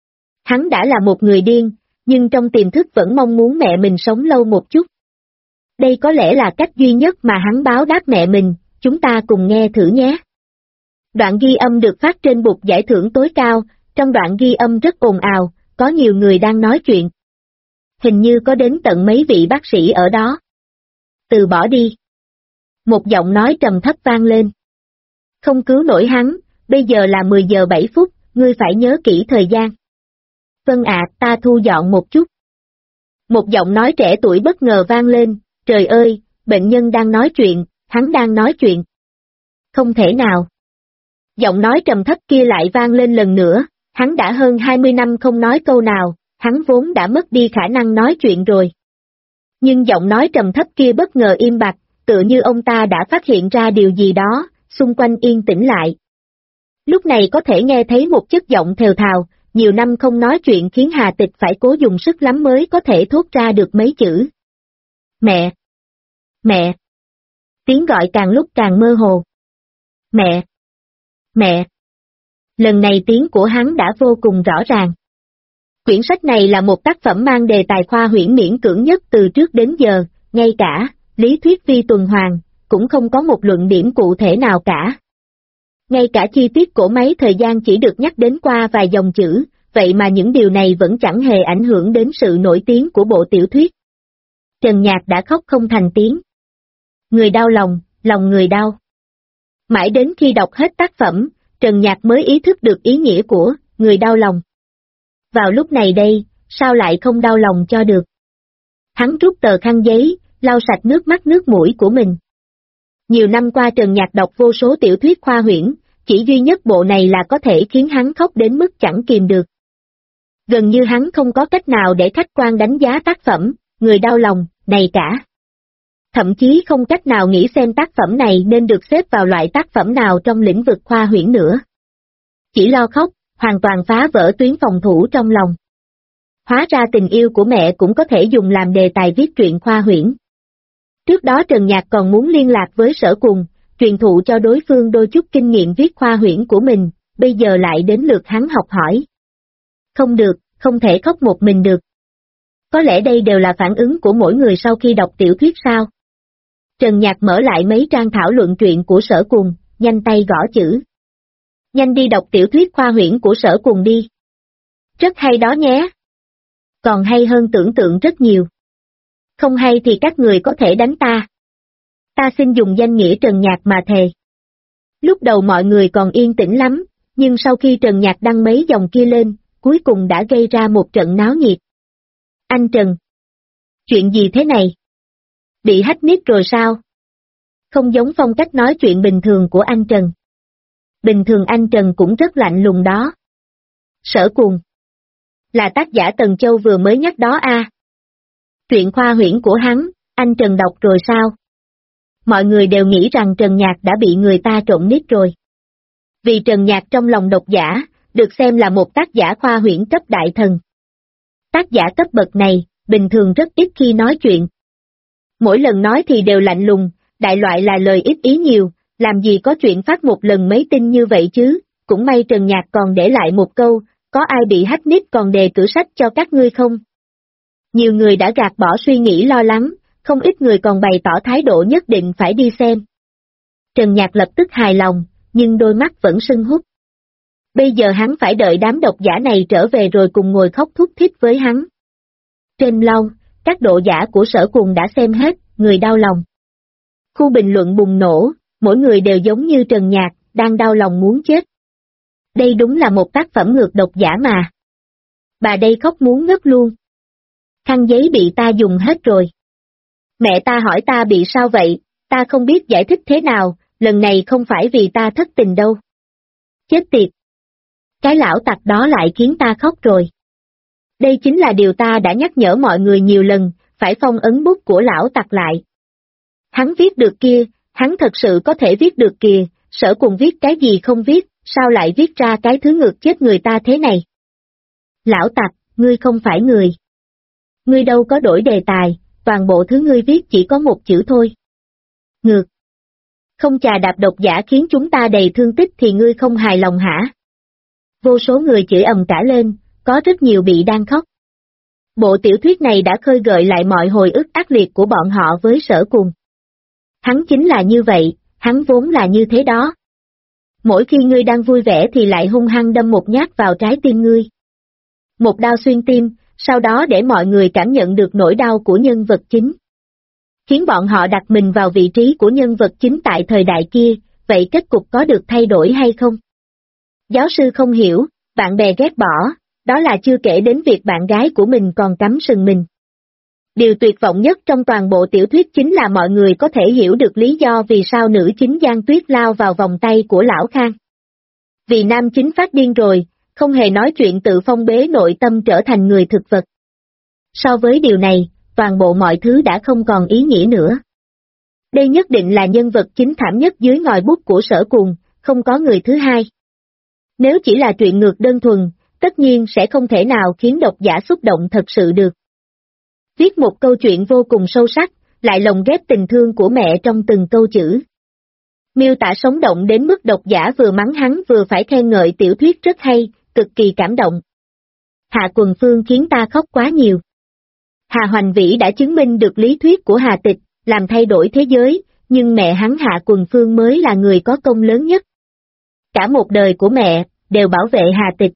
Hắn đã là một người điên, nhưng trong tiềm thức vẫn mong muốn mẹ mình sống lâu một chút. Đây có lẽ là cách duy nhất mà hắn báo đáp mẹ mình, chúng ta cùng nghe thử nhé. Đoạn ghi âm được phát trên bục giải thưởng tối cao, trong đoạn ghi âm rất ồn ào, có nhiều người đang nói chuyện. Hình như có đến tận mấy vị bác sĩ ở đó. Từ bỏ đi. Một giọng nói trầm thấp vang lên. Không cứu nổi hắn, bây giờ là 10 giờ 7 phút, ngươi phải nhớ kỹ thời gian. Vâng ạ, ta thu dọn một chút. Một giọng nói trẻ tuổi bất ngờ vang lên, trời ơi, bệnh nhân đang nói chuyện, hắn đang nói chuyện. Không thể nào. Giọng nói trầm thấp kia lại vang lên lần nữa, hắn đã hơn 20 năm không nói câu nào, hắn vốn đã mất đi khả năng nói chuyện rồi. Nhưng giọng nói trầm thấp kia bất ngờ im bặt, tựa như ông ta đã phát hiện ra điều gì đó, xung quanh yên tĩnh lại. Lúc này có thể nghe thấy một chất giọng thều thào, nhiều năm không nói chuyện khiến Hà Tịch phải cố dùng sức lắm mới có thể thốt ra được mấy chữ. Mẹ! Mẹ! Tiếng gọi càng lúc càng mơ hồ. Mẹ! Mẹ! Lần này tiếng của hắn đã vô cùng rõ ràng. Quyển sách này là một tác phẩm mang đề tài khoa huyễn miễn cưỡng nhất từ trước đến giờ, ngay cả lý thuyết vi tuần hoàn cũng không có một luận điểm cụ thể nào cả. Ngay cả chi tiết cỗ máy thời gian chỉ được nhắc đến qua vài dòng chữ, vậy mà những điều này vẫn chẳng hề ảnh hưởng đến sự nổi tiếng của bộ tiểu thuyết. Trần Nhạc đã khóc không thành tiếng. Người đau lòng, lòng người đau. Mãi đến khi đọc hết tác phẩm, Trần Nhạc mới ý thức được ý nghĩa của người đau lòng. Vào lúc này đây, sao lại không đau lòng cho được? Hắn rút tờ khăn giấy, lau sạch nước mắt nước mũi của mình. Nhiều năm qua Trần Nhạc đọc vô số tiểu thuyết khoa huyễn, chỉ duy nhất bộ này là có thể khiến hắn khóc đến mức chẳng kìm được. Gần như hắn không có cách nào để khách quan đánh giá tác phẩm, người đau lòng, này cả. Thậm chí không cách nào nghĩ xem tác phẩm này nên được xếp vào loại tác phẩm nào trong lĩnh vực khoa huyễn nữa. Chỉ lo khóc, hoàn toàn phá vỡ tuyến phòng thủ trong lòng. Hóa ra tình yêu của mẹ cũng có thể dùng làm đề tài viết truyện khoa huyễn. Trước đó Trần Nhạc còn muốn liên lạc với Sở Cùng, truyền thụ cho đối phương đôi chút kinh nghiệm viết khoa huyễn của mình, bây giờ lại đến lượt hắn học hỏi. Không được, không thể khóc một mình được. Có lẽ đây đều là phản ứng của mỗi người sau khi đọc tiểu thuyết sao? Trần Nhạc mở lại mấy trang thảo luận truyện của Sở Cùng, nhanh tay gõ chữ. Nhanh đi đọc tiểu thuyết khoa huyễn của Sở Cùng đi. Rất hay đó nhé. Còn hay hơn tưởng tượng rất nhiều. Không hay thì các người có thể đánh ta. Ta xin dùng danh nghĩa Trần Nhạc mà thề. Lúc đầu mọi người còn yên tĩnh lắm, nhưng sau khi Trần Nhạc đăng mấy dòng kia lên, cuối cùng đã gây ra một trận náo nhiệt. Anh Trần! Chuyện gì thế này? Bị hack nick rồi sao? không giống phong cách nói chuyện bình thường của anh Trần. Bình thường anh Trần cũng rất lạnh lùng đó. Sở Cùng. Là tác giả Tần Châu vừa mới nhắc đó a. Truyện khoa huyễn của hắn, anh Trần đọc rồi sao? Mọi người đều nghĩ rằng Trần Nhạc đã bị người ta trộn nick rồi. Vì Trần Nhạc trong lòng độc giả, được xem là một tác giả khoa huyễn cấp đại thần. Tác giả cấp bậc này, bình thường rất ít khi nói chuyện. Mỗi lần nói thì đều lạnh lùng, đại loại là lời ít ý nhiều, làm gì có chuyện phát một lần mấy tin như vậy chứ, cũng may Trần Nhạc còn để lại một câu, có ai bị hack nick còn đề cử sách cho các ngươi không? Nhiều người đã gạt bỏ suy nghĩ lo lắng, không ít người còn bày tỏ thái độ nhất định phải đi xem. Trần Nhạc lập tức hài lòng, nhưng đôi mắt vẫn sưng húp. Bây giờ hắn phải đợi đám độc giả này trở về rồi cùng ngồi khóc thút thít với hắn. Trên blog, các độ giả của Sở Cùng đã xem hết, người đau lòng. Khu bình luận bùng nổ, mỗi người đều giống như Trần Nhạc, đang đau lòng muốn chết. Đây đúng là một tác phẩm ngược độc giả mà. Bà đây khóc muốn ngất luôn. Khăn giấy bị ta dùng hết rồi. Mẹ ta hỏi ta bị sao vậy, ta không biết giải thích thế nào, lần này không phải vì ta thất tình đâu. Chết tiệt. Cái lão tặc đó lại khiến ta khóc rồi. Đây chính là điều ta đã nhắc nhở mọi người nhiều lần, phải phong ấn bút của lão tặc lại. Hắn viết được kia, hắn thật sự có thể viết được kìa, Sở Cùng viết cái gì không viết, sao lại viết ra cái thứ ngược chết người ta thế này? Lão tặc, ngươi không phải người. Ngươi đâu có đổi đề tài, toàn bộ thứ ngươi viết chỉ có một chữ thôi. Ngược. Không chà đạp độc giả khiến chúng ta đầy thương tích thì ngươi không hài lòng hả? Vô số người chửi ầm cả lên, có rất nhiều bị đang khóc. Bộ tiểu thuyết này đã khơi gợi lại mọi hồi ức ác liệt của bọn họ với Sở Cùng. Hắn chính là như vậy, hắn vốn là như thế đó. Mỗi khi ngươi đang vui vẻ thì lại hung hăng đâm một nhát vào trái tim ngươi. Một đao xuyên tim, sau đó để mọi người cảm nhận được nỗi đau của nhân vật chính. Khiến bọn họ đặt mình vào vị trí của nhân vật chính tại thời đại kia, vậy kết cục có được thay đổi hay không? Giáo sư không hiểu, bạn bè ghét bỏ, đó là chưa kể đến việc bạn gái của mình còn cắm sừng mình. Điều tuyệt vọng nhất trong toàn bộ tiểu thuyết chính là mọi người có thể hiểu được lý do vì sao nữ chính Giang Tuyết lao vào vòng tay của Lão Khang. Vì nam chính phát điên rồi, không hề nói chuyện tự phong bế nội tâm trở thành người thực vật. So với điều này, toàn bộ mọi thứ đã không còn ý nghĩa nữa. Đây nhất định là nhân vật chính thảm nhất dưới ngòi bút của Sở Cùng, không có người thứ hai. Nếu chỉ là truyện ngược đơn thuần, tất nhiên sẽ không thể nào khiến độc giả xúc động thật sự được. Viết một câu chuyện vô cùng sâu sắc, lại lồng ghép tình thương của mẹ trong từng câu chữ. Miêu tả sống động đến mức độc giả vừa mắng hắn vừa phải khen ngợi tiểu thuyết rất hay, cực kỳ cảm động. Hạ Quần Phương khiến ta khóc quá nhiều. Hà Hoành Vĩ đã chứng minh được lý thuyết của Hà Tịch, làm thay đổi thế giới, nhưng mẹ hắn Hạ Quần Phương mới là người có công lớn nhất. Cả một đời của mẹ, đều bảo vệ Hà Tịch.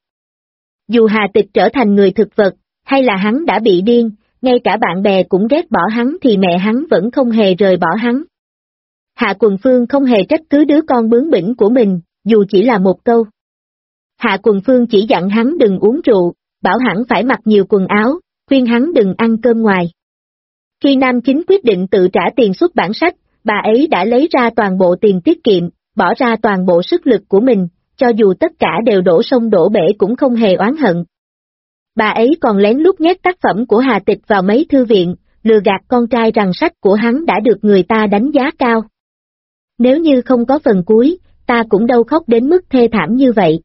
Dù Hà Tịch trở thành người thực vật, hay là hắn đã bị điên, ngay cả bạn bè cũng ghét bỏ hắn thì mẹ hắn vẫn không hề rời bỏ hắn. Hạ Quần Phương không hề trách cứ đứa con bướng bỉnh của mình, dù chỉ là một câu. Hạ Quần Phương chỉ dặn hắn đừng uống rượu, bảo hắn phải mặc nhiều quần áo, khuyên hắn đừng ăn cơm ngoài. Khi nam chính quyết định tự trả tiền xuất bản sách, bà ấy đã lấy ra toàn bộ tiền tiết kiệm, bỏ ra toàn bộ sức lực của mình, cho dù tất cả đều đổ sông đổ bể cũng không hề oán hận. Bà ấy còn lén lút nhét tác phẩm của Hà Tịch vào mấy thư viện, lừa gạt con trai rằng sách của hắn đã được người ta đánh giá cao. Nếu như không có phần cuối, ta cũng đâu khóc đến mức thê thảm như vậy.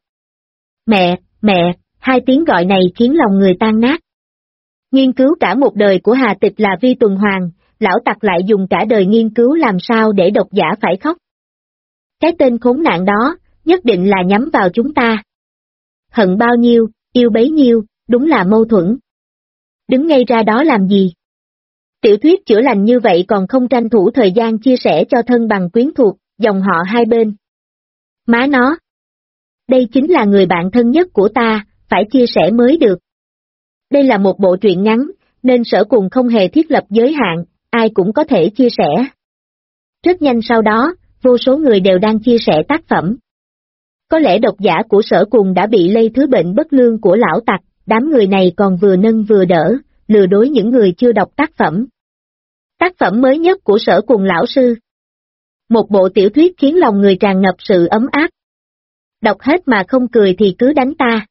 Mẹ, hai tiếng gọi này khiến lòng người tan nát. Nghiên cứu cả một đời của Hà Tịch là vi tuần hoàn, lão tặc lại dùng cả đời nghiên cứu làm sao để độc giả phải khóc. Cái tên khốn nạn đó, nhất định là nhắm vào chúng ta. Hận bao nhiêu, yêu bấy nhiêu, đúng là mâu thuẫn. Đứng ngay ra đó làm gì? Tiểu thuyết chữa lành như vậy còn không tranh thủ thời gian chia sẻ cho thân bằng quyến thuộc, dòng họ hai bên. Má nó! Đây chính là người bạn thân nhất của ta, phải chia sẻ mới được. Đây là một bộ truyện ngắn, nên Sở Cùng không hề thiết lập giới hạn, ai cũng có thể chia sẻ. Rất nhanh sau đó, vô số người đều đang chia sẻ tác phẩm. Có lẽ độc giả của Sở Cùng đã bị lây thứ bệnh bất lương của lão tặc, đám người này còn vừa nâng vừa đỡ, lừa dối những người chưa đọc tác phẩm. Tác phẩm mới nhất của Sở Cùng lão sư. Một bộ tiểu thuyết khiến lòng người tràn ngập sự ấm áp. Đọc hết mà không cười thì cứ đánh ta.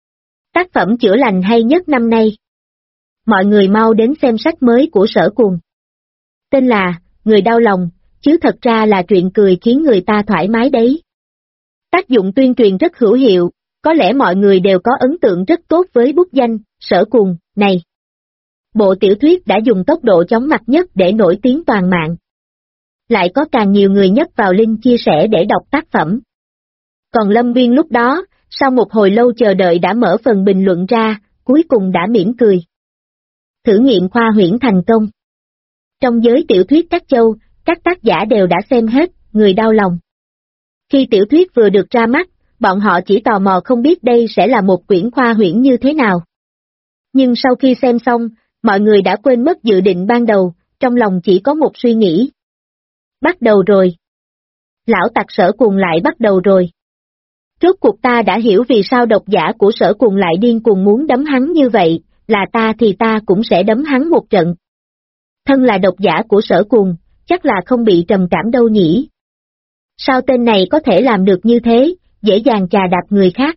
Tác phẩm chữa lành hay nhất năm nay. Mọi người mau đến xem sách mới của Sở Cuồng. Tên là Người đau lòng, chứ thật ra là truyện cười khiến người ta thoải mái đấy. Tác dụng tuyên truyền rất hữu hiệu, có lẽ mọi người đều có ấn tượng rất tốt với bút danh Sở Cuồng này. Bộ tiểu thuyết đã dùng tốc độ chóng mặt nhất để nổi tiếng toàn mạng. Lại có càng nhiều người nhấp vào link chia sẻ để đọc tác phẩm. Còn Lâm Viên lúc đó, sau một hồi lâu chờ đợi đã mở phần bình luận ra, cuối cùng đã mỉm cười. Thử nghiệm khoa huyễn thành công. Trong giới tiểu thuyết các châu, các tác giả đều đã xem hết, Người đau lòng. Khi tiểu thuyết vừa được ra mắt, bọn họ chỉ tò mò không biết đây sẽ là một quyển khoa huyễn như thế nào. Nhưng sau khi xem xong, mọi người đã quên mất dự định ban đầu, trong lòng chỉ có một suy nghĩ. Bắt đầu rồi. Lão tặc Sở Cuồng lại bắt đầu rồi. Rốt cuộc ta đã hiểu vì sao độc giả của Sở Cuồng lại điên cuồng muốn đấm hắn như vậy, là ta thì ta cũng sẽ đấm hắn một trận. Thân là độc giả của Sở Cuồng, chắc là không bị trầm cảm đâu nhỉ. Sao tên này có thể làm được như thế, dễ dàng chà đạp người khác.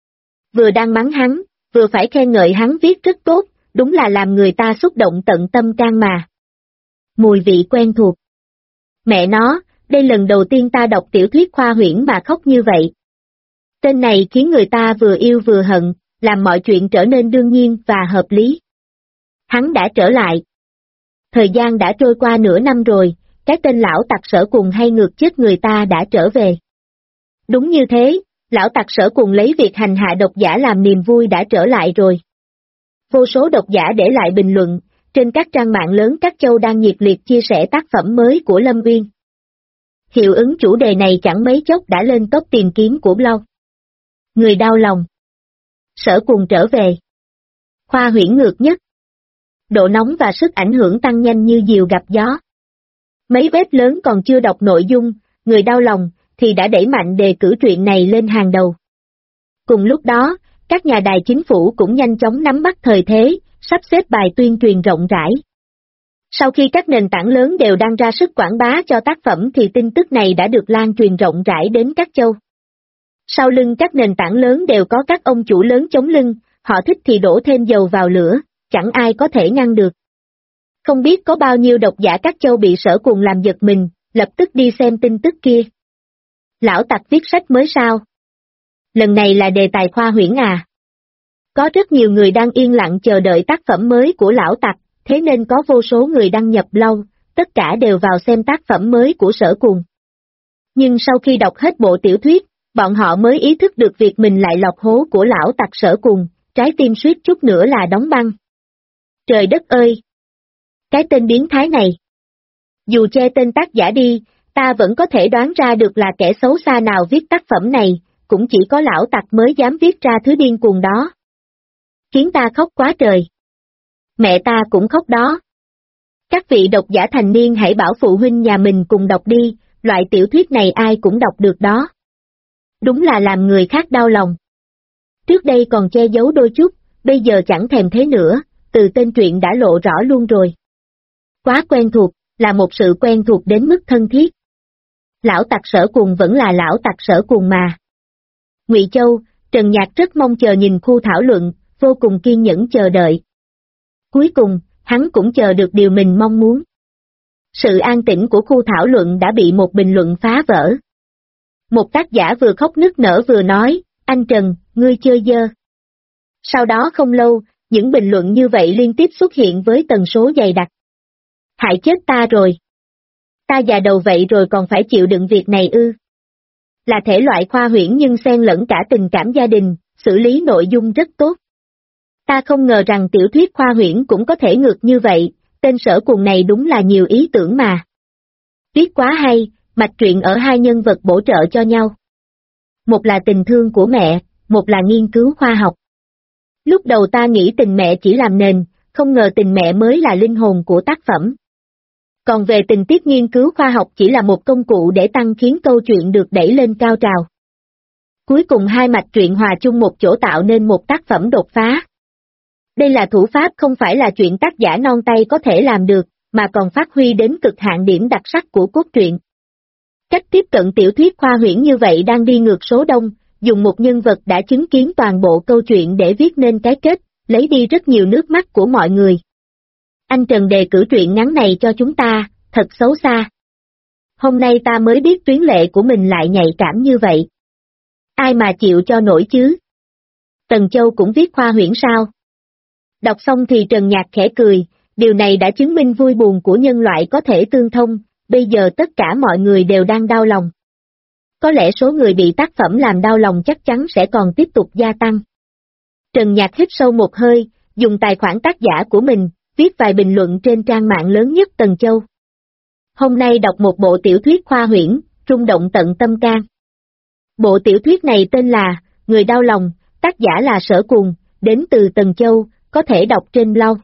Vừa đang mắng hắn, vừa phải khen ngợi hắn viết rất tốt, đúng là làm người ta xúc động tận tâm can mà. Mùi vị quen thuộc. Mẹ nó, đây lần đầu tiên ta đọc tiểu thuyết khoa huyễn mà khóc như vậy. Tên này khiến người ta vừa yêu vừa hận, làm mọi chuyện trở nên đương nhiên và hợp lý. Hắn đã trở lại. Thời gian đã trôi qua nửa năm rồi, cái tên lão tặc Sở Cuồng hay ngược chết người ta đã trở về. Đúng như thế, lão tặc Sở Cuồng lấy việc hành hạ độc giả làm niềm vui đã trở lại rồi. Vô số độc giả để lại bình luận, trên các trang mạng lớn các châu đang nhiệt liệt chia sẻ tác phẩm mới của Lâm Uyên. Hiệu ứng chủ đề này chẳng mấy chốc đã lên top tìm kiếm của blog. Người đau lòng. Sở Cuồng trở về. Khoa huyễn ngược nhất. Độ nóng và sức ảnh hưởng tăng nhanh như diều gặp gió. Mấy web lớn còn chưa đọc nội dung, Người đau lòng, thì đã đẩy mạnh đề cử truyện này lên hàng đầu. Cùng lúc đó, các nhà đài chính phủ cũng nhanh chóng nắm bắt thời thế, sắp xếp bài tuyên truyền rộng rãi. Sau khi các nền tảng lớn đều đang ra sức quảng bá cho tác phẩm thì tin tức này đã được lan truyền rộng rãi đến các châu. Sau lưng các nền tảng lớn đều có các ông chủ lớn chống lưng, họ thích thì đổ thêm dầu vào lửa, chẳng ai có thể ngăn được. Không biết có bao nhiêu độc giả các châu bị Sở Cuồng làm giật mình, lập tức đi xem tin tức kia. Lão tặc viết sách mới sao? Lần này là đề tài khoa huyễn à? Có rất nhiều người đang yên lặng chờ đợi tác phẩm mới của lão tặc, thế nên có vô số người đăng nhập blog, tất cả đều vào xem tác phẩm mới của Sở Cuồng. Nhưng sau khi đọc hết bộ tiểu thuyết, bọn họ mới ý thức được việc mình lại lọt hố của lão tặc Sở Cuồng, trái tim suýt chút nữa là đóng băng. Trời đất ơi! Cái tên biến thái này! Dù che tên tác giả đi, ta vẫn có thể đoán ra được là kẻ xấu xa nào viết tác phẩm này, cũng chỉ có lão tặc mới dám viết ra thứ điên cuồng đó. Khiến ta khóc quá trời. Mẹ ta cũng khóc đó. Các vị độc giả thành niên hãy bảo phụ huynh nhà mình cùng đọc đi, loại tiểu thuyết này ai cũng đọc được đó. Đúng là làm người khác đau lòng. Trước đây còn che giấu đôi chút, bây giờ chẳng thèm thế nữa, từ tên truyện đã lộ rõ luôn rồi. Quá quen thuộc, là một sự quen thuộc đến mức thân thiết. Lão tặc Sở Cuồng vẫn là lão tặc Sở Cuồng mà. Ngụy Châu, Trần Nhạc rất mong chờ nhìn khu thảo luận, vô cùng kiên nhẫn chờ đợi. Cuối cùng, hắn cũng chờ được điều mình mong muốn. Sự an tĩnh của khu thảo luận đã bị một bình luận phá vỡ. Một tác giả vừa khóc nức nở vừa nói, anh Trần, ngươi chơi dơ. Sau đó không lâu, những bình luận như vậy liên tiếp xuất hiện với tần số dày đặc. Hại chết ta rồi. Ta già đầu vậy rồi còn phải chịu đựng việc này ư. Là thể loại khoa huyễn nhưng xen lẫn cả tình cảm gia đình, xử lý nội dung rất tốt. Ta không ngờ rằng tiểu thuyết khoa huyễn cũng có thể ngược như vậy, tên Sở Cuồng này đúng là nhiều ý tưởng mà. Viết quá hay, mạch truyện ở hai nhân vật bổ trợ cho nhau. Một là tình thương của mẹ, một là nghiên cứu khoa học. Lúc đầu ta nghĩ tình mẹ chỉ làm nền, không ngờ tình mẹ mới là linh hồn của tác phẩm. Còn về tình tiết nghiên cứu khoa học chỉ là một công cụ để tăng khiến câu chuyện được đẩy lên cao trào. Cuối cùng hai mạch truyện hòa chung một chỗ tạo nên một tác phẩm đột phá. Đây là thủ pháp không phải là chuyện tác giả non tay có thể làm được, mà còn phát huy đến cực hạn điểm đặc sắc của cốt truyện. Cách tiếp cận tiểu thuyết khoa huyễn như vậy đang đi ngược số đông, dùng một nhân vật đã chứng kiến toàn bộ câu chuyện để viết nên cái kết, lấy đi rất nhiều nước mắt của mọi người. Anh Trần đề cử truyện ngắn này cho chúng ta, thật xấu xa. Hôm nay ta mới biết tuyến lệ của mình lại nhạy cảm như vậy. Ai mà chịu cho nổi chứ? Tần Châu cũng viết khoa huyễn sao? Đọc xong thì Trần Nhạc khẽ cười, điều này đã chứng minh vui buồn của nhân loại có thể tương thông, bây giờ tất cả mọi người đều đang đau lòng. Có lẽ số người bị tác phẩm làm đau lòng chắc chắn sẽ còn tiếp tục gia tăng. Trần Nhạc hít sâu một hơi, dùng tài khoản tác giả của mình, viết vài bình luận trên trang mạng lớn nhất Tần Châu. Hôm nay đọc một bộ tiểu thuyết khoa huyễn, rung động tận tâm can. Bộ tiểu thuyết này tên là Người đau lòng, tác giả là Sở Cuồng, đến từ Tần Châu, có thể đọc trên blog.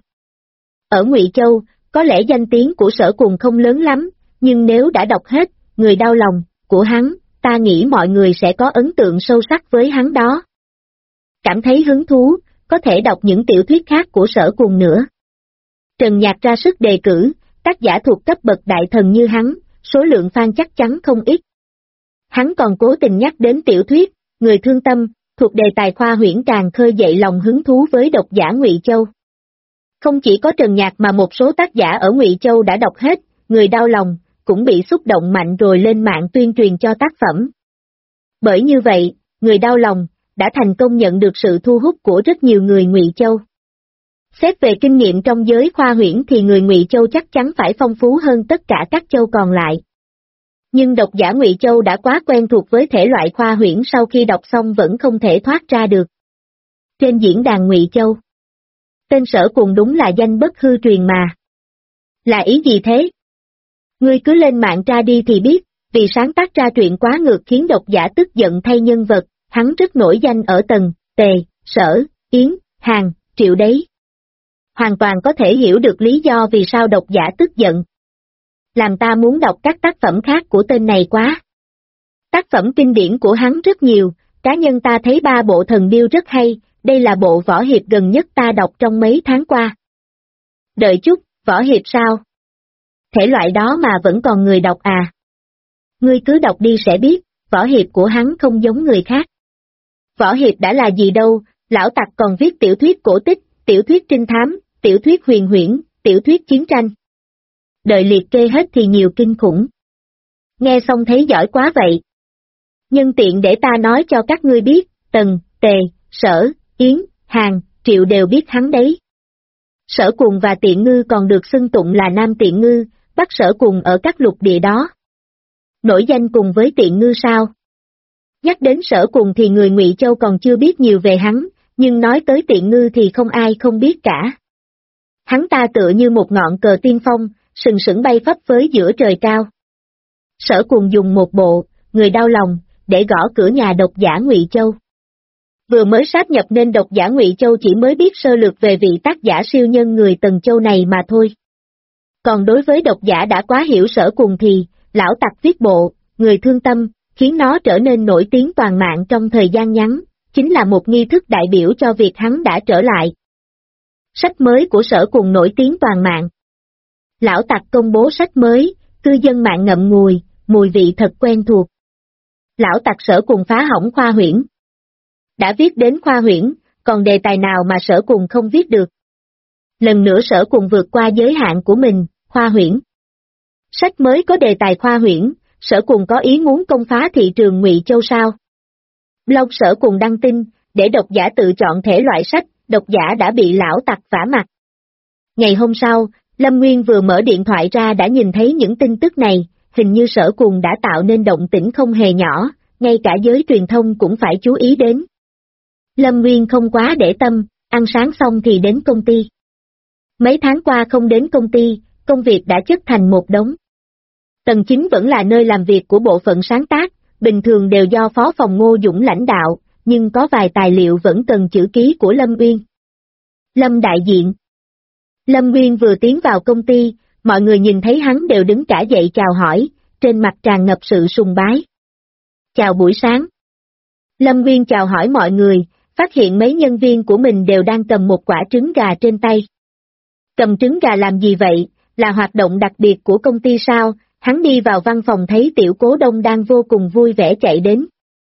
Ở Ngụy Châu, có lẽ danh tiếng của Sở Cuồng không lớn lắm, nhưng nếu đã đọc hết Người đau lòng của hắn, ta nghĩ mọi người sẽ có ấn tượng sâu sắc với hắn đó. Cảm thấy hứng thú, có thể đọc những tiểu thuyết khác của Sở Cuồng nữa. Trần Nhạc ra sức đề cử, tác giả thuộc cấp bậc đại thần như hắn, số lượng fan chắc chắn không ít. Hắn còn cố tình nhắc đến tiểu thuyết, Người thương tâm, thuộc đề tài khoa huyễn càng khơi dậy lòng hứng thú với độc giả Ngụy Châu. Không chỉ có Trần Nhạc mà một số tác giả ở Ngụy Châu đã đọc hết, Người đau lòng, cũng bị xúc động mạnh rồi lên mạng tuyên truyền cho tác phẩm. Bởi như vậy, Người đau lòng, đã thành công nhận được sự thu hút của rất nhiều người Ngụy Châu. Xét về kinh nghiệm trong giới khoa huyễn thì người Ngụy Châu chắc chắn phải phong phú hơn tất cả các châu còn lại. Nhưng độc giả Ngụy Châu đã quá quen thuộc với thể loại khoa huyễn sau khi đọc xong vẫn không thể thoát ra được. Trên diễn đàn Ngụy Châu, tên Sở Cuồng đúng là danh bất hư truyền mà. Là ý gì thế? Ngươi cứ lên mạng tra đi thì biết, vì sáng tác ra truyện quá ngược khiến độc giả tức giận thay nhân vật, hắn rất nổi danh ở Tần, Tề, Sở, Yến, Hàn, Triệu đấy. Hoàn toàn có thể hiểu được lý do vì sao độc giả tức giận. Làm ta muốn đọc các tác phẩm khác của tên này quá. Tác phẩm kinh điển của hắn rất nhiều, cá nhân ta thấy 3 bộ Thần Điêu rất hay, đây là bộ võ hiệp gần nhất ta đọc trong mấy tháng qua. Đợi chút, võ hiệp sao? Thể loại đó mà vẫn còn người đọc à? Ngươi cứ đọc đi sẽ biết, võ hiệp của hắn không giống người khác. Võ hiệp đã là gì đâu, lão tặc còn viết tiểu thuyết cổ tích, tiểu thuyết trinh thám, tiểu thuyết huyền huyễn, tiểu thuyết chiến tranh. Đợi liệt kê hết thì nhiều kinh khủng. Nghe xong thấy giỏi quá vậy. Nhân tiện để ta nói cho các ngươi biết, Tần, Tề, Sở, Yến, Hàn, Triệu đều biết hắn đấy. Sở Cuồng và Tiện Ngư còn được xưng tụng là Nam Tiện Ngư, Bắc Sở Cuồng ở các lục địa đó. Nổi danh cùng với Tiện Ngư sao? Nhắc đến Sở Cuồng thì người Ngụy Châu còn chưa biết nhiều về hắn, nhưng nói tới Tiện Ngư thì không ai không biết cả. Hắn ta tựa như một ngọn cờ tiên phong, sừng sững bay phấp với giữa trời cao. Sở Cuồng dùng một bộ, Người đau lòng, để gõ cửa nhà độc giả Ngụy Châu. Vừa mới sáp nhập nên độc giả Ngụy Châu chỉ mới biết sơ lược về vị tác giả siêu nhân người Tần Châu này mà thôi. Còn đối với độc giả đã quá hiểu Sở Cuồng thì, lão tặc viết bộ, Người thương tâm, khiến nó trở nên nổi tiếng toàn mạng trong thời gian ngắn, chính là một nghi thức đại biểu cho việc hắn đã trở lại. Sách mới của Sở Cuồng nổi tiếng toàn mạng. Lão tặc công bố sách mới, cư dân mạng ngậm ngùi, mùi vị thật quen thuộc. Lão tặc Sở Cuồng phá hỏng khoa huyễn. Đã viết đến khoa huyễn, còn đề tài nào mà Sở Cuồng không viết được? Lần nữa Sở Cuồng vượt qua giới hạn của mình, khoa huyễn. Sách mới có đề tài khoa huyễn, Sở Cuồng có ý muốn công phá thị trường Ngụy Châu sao? Blog Sở Cuồng đăng tin, để độc giả tự chọn thể loại sách, độc giả đã bị lão tặc vả mặt. Ngày hôm sau, Lâm Nguyên vừa mở điện thoại ra đã nhìn thấy những tin tức này, hình như Sở Cuồng đã tạo nên động tĩnh không hề nhỏ, ngay cả giới truyền thông cũng phải chú ý đến. Lâm Nguyên không quá để tâm, ăn sáng xong thì đến công ty. Mấy tháng qua không đến công ty, công việc đã chất thành một đống. Tầng 9 vẫn là nơi làm việc của bộ phận sáng tác, bình thường đều do Phó Phòng Ngô Dũng lãnh đạo, nhưng có vài tài liệu vẫn cần chữ ký của Lâm Uyên. Lâm đại diện. Lâm Nguyên vừa tiến vào công ty, mọi người nhìn thấy hắn đều đứng cả dậy chào hỏi, trên mặt tràn ngập sự sùng bái. Chào buổi sáng. Lâm Nguyên chào hỏi mọi người, phát hiện mấy nhân viên của mình đều đang cầm một quả trứng gà trên tay. Cầm trứng gà làm gì vậy, là hoạt động đặc biệt của công ty sao, hắn đi vào văn phòng thấy Tiểu Cố Đông đang vô cùng vui vẻ chạy đến.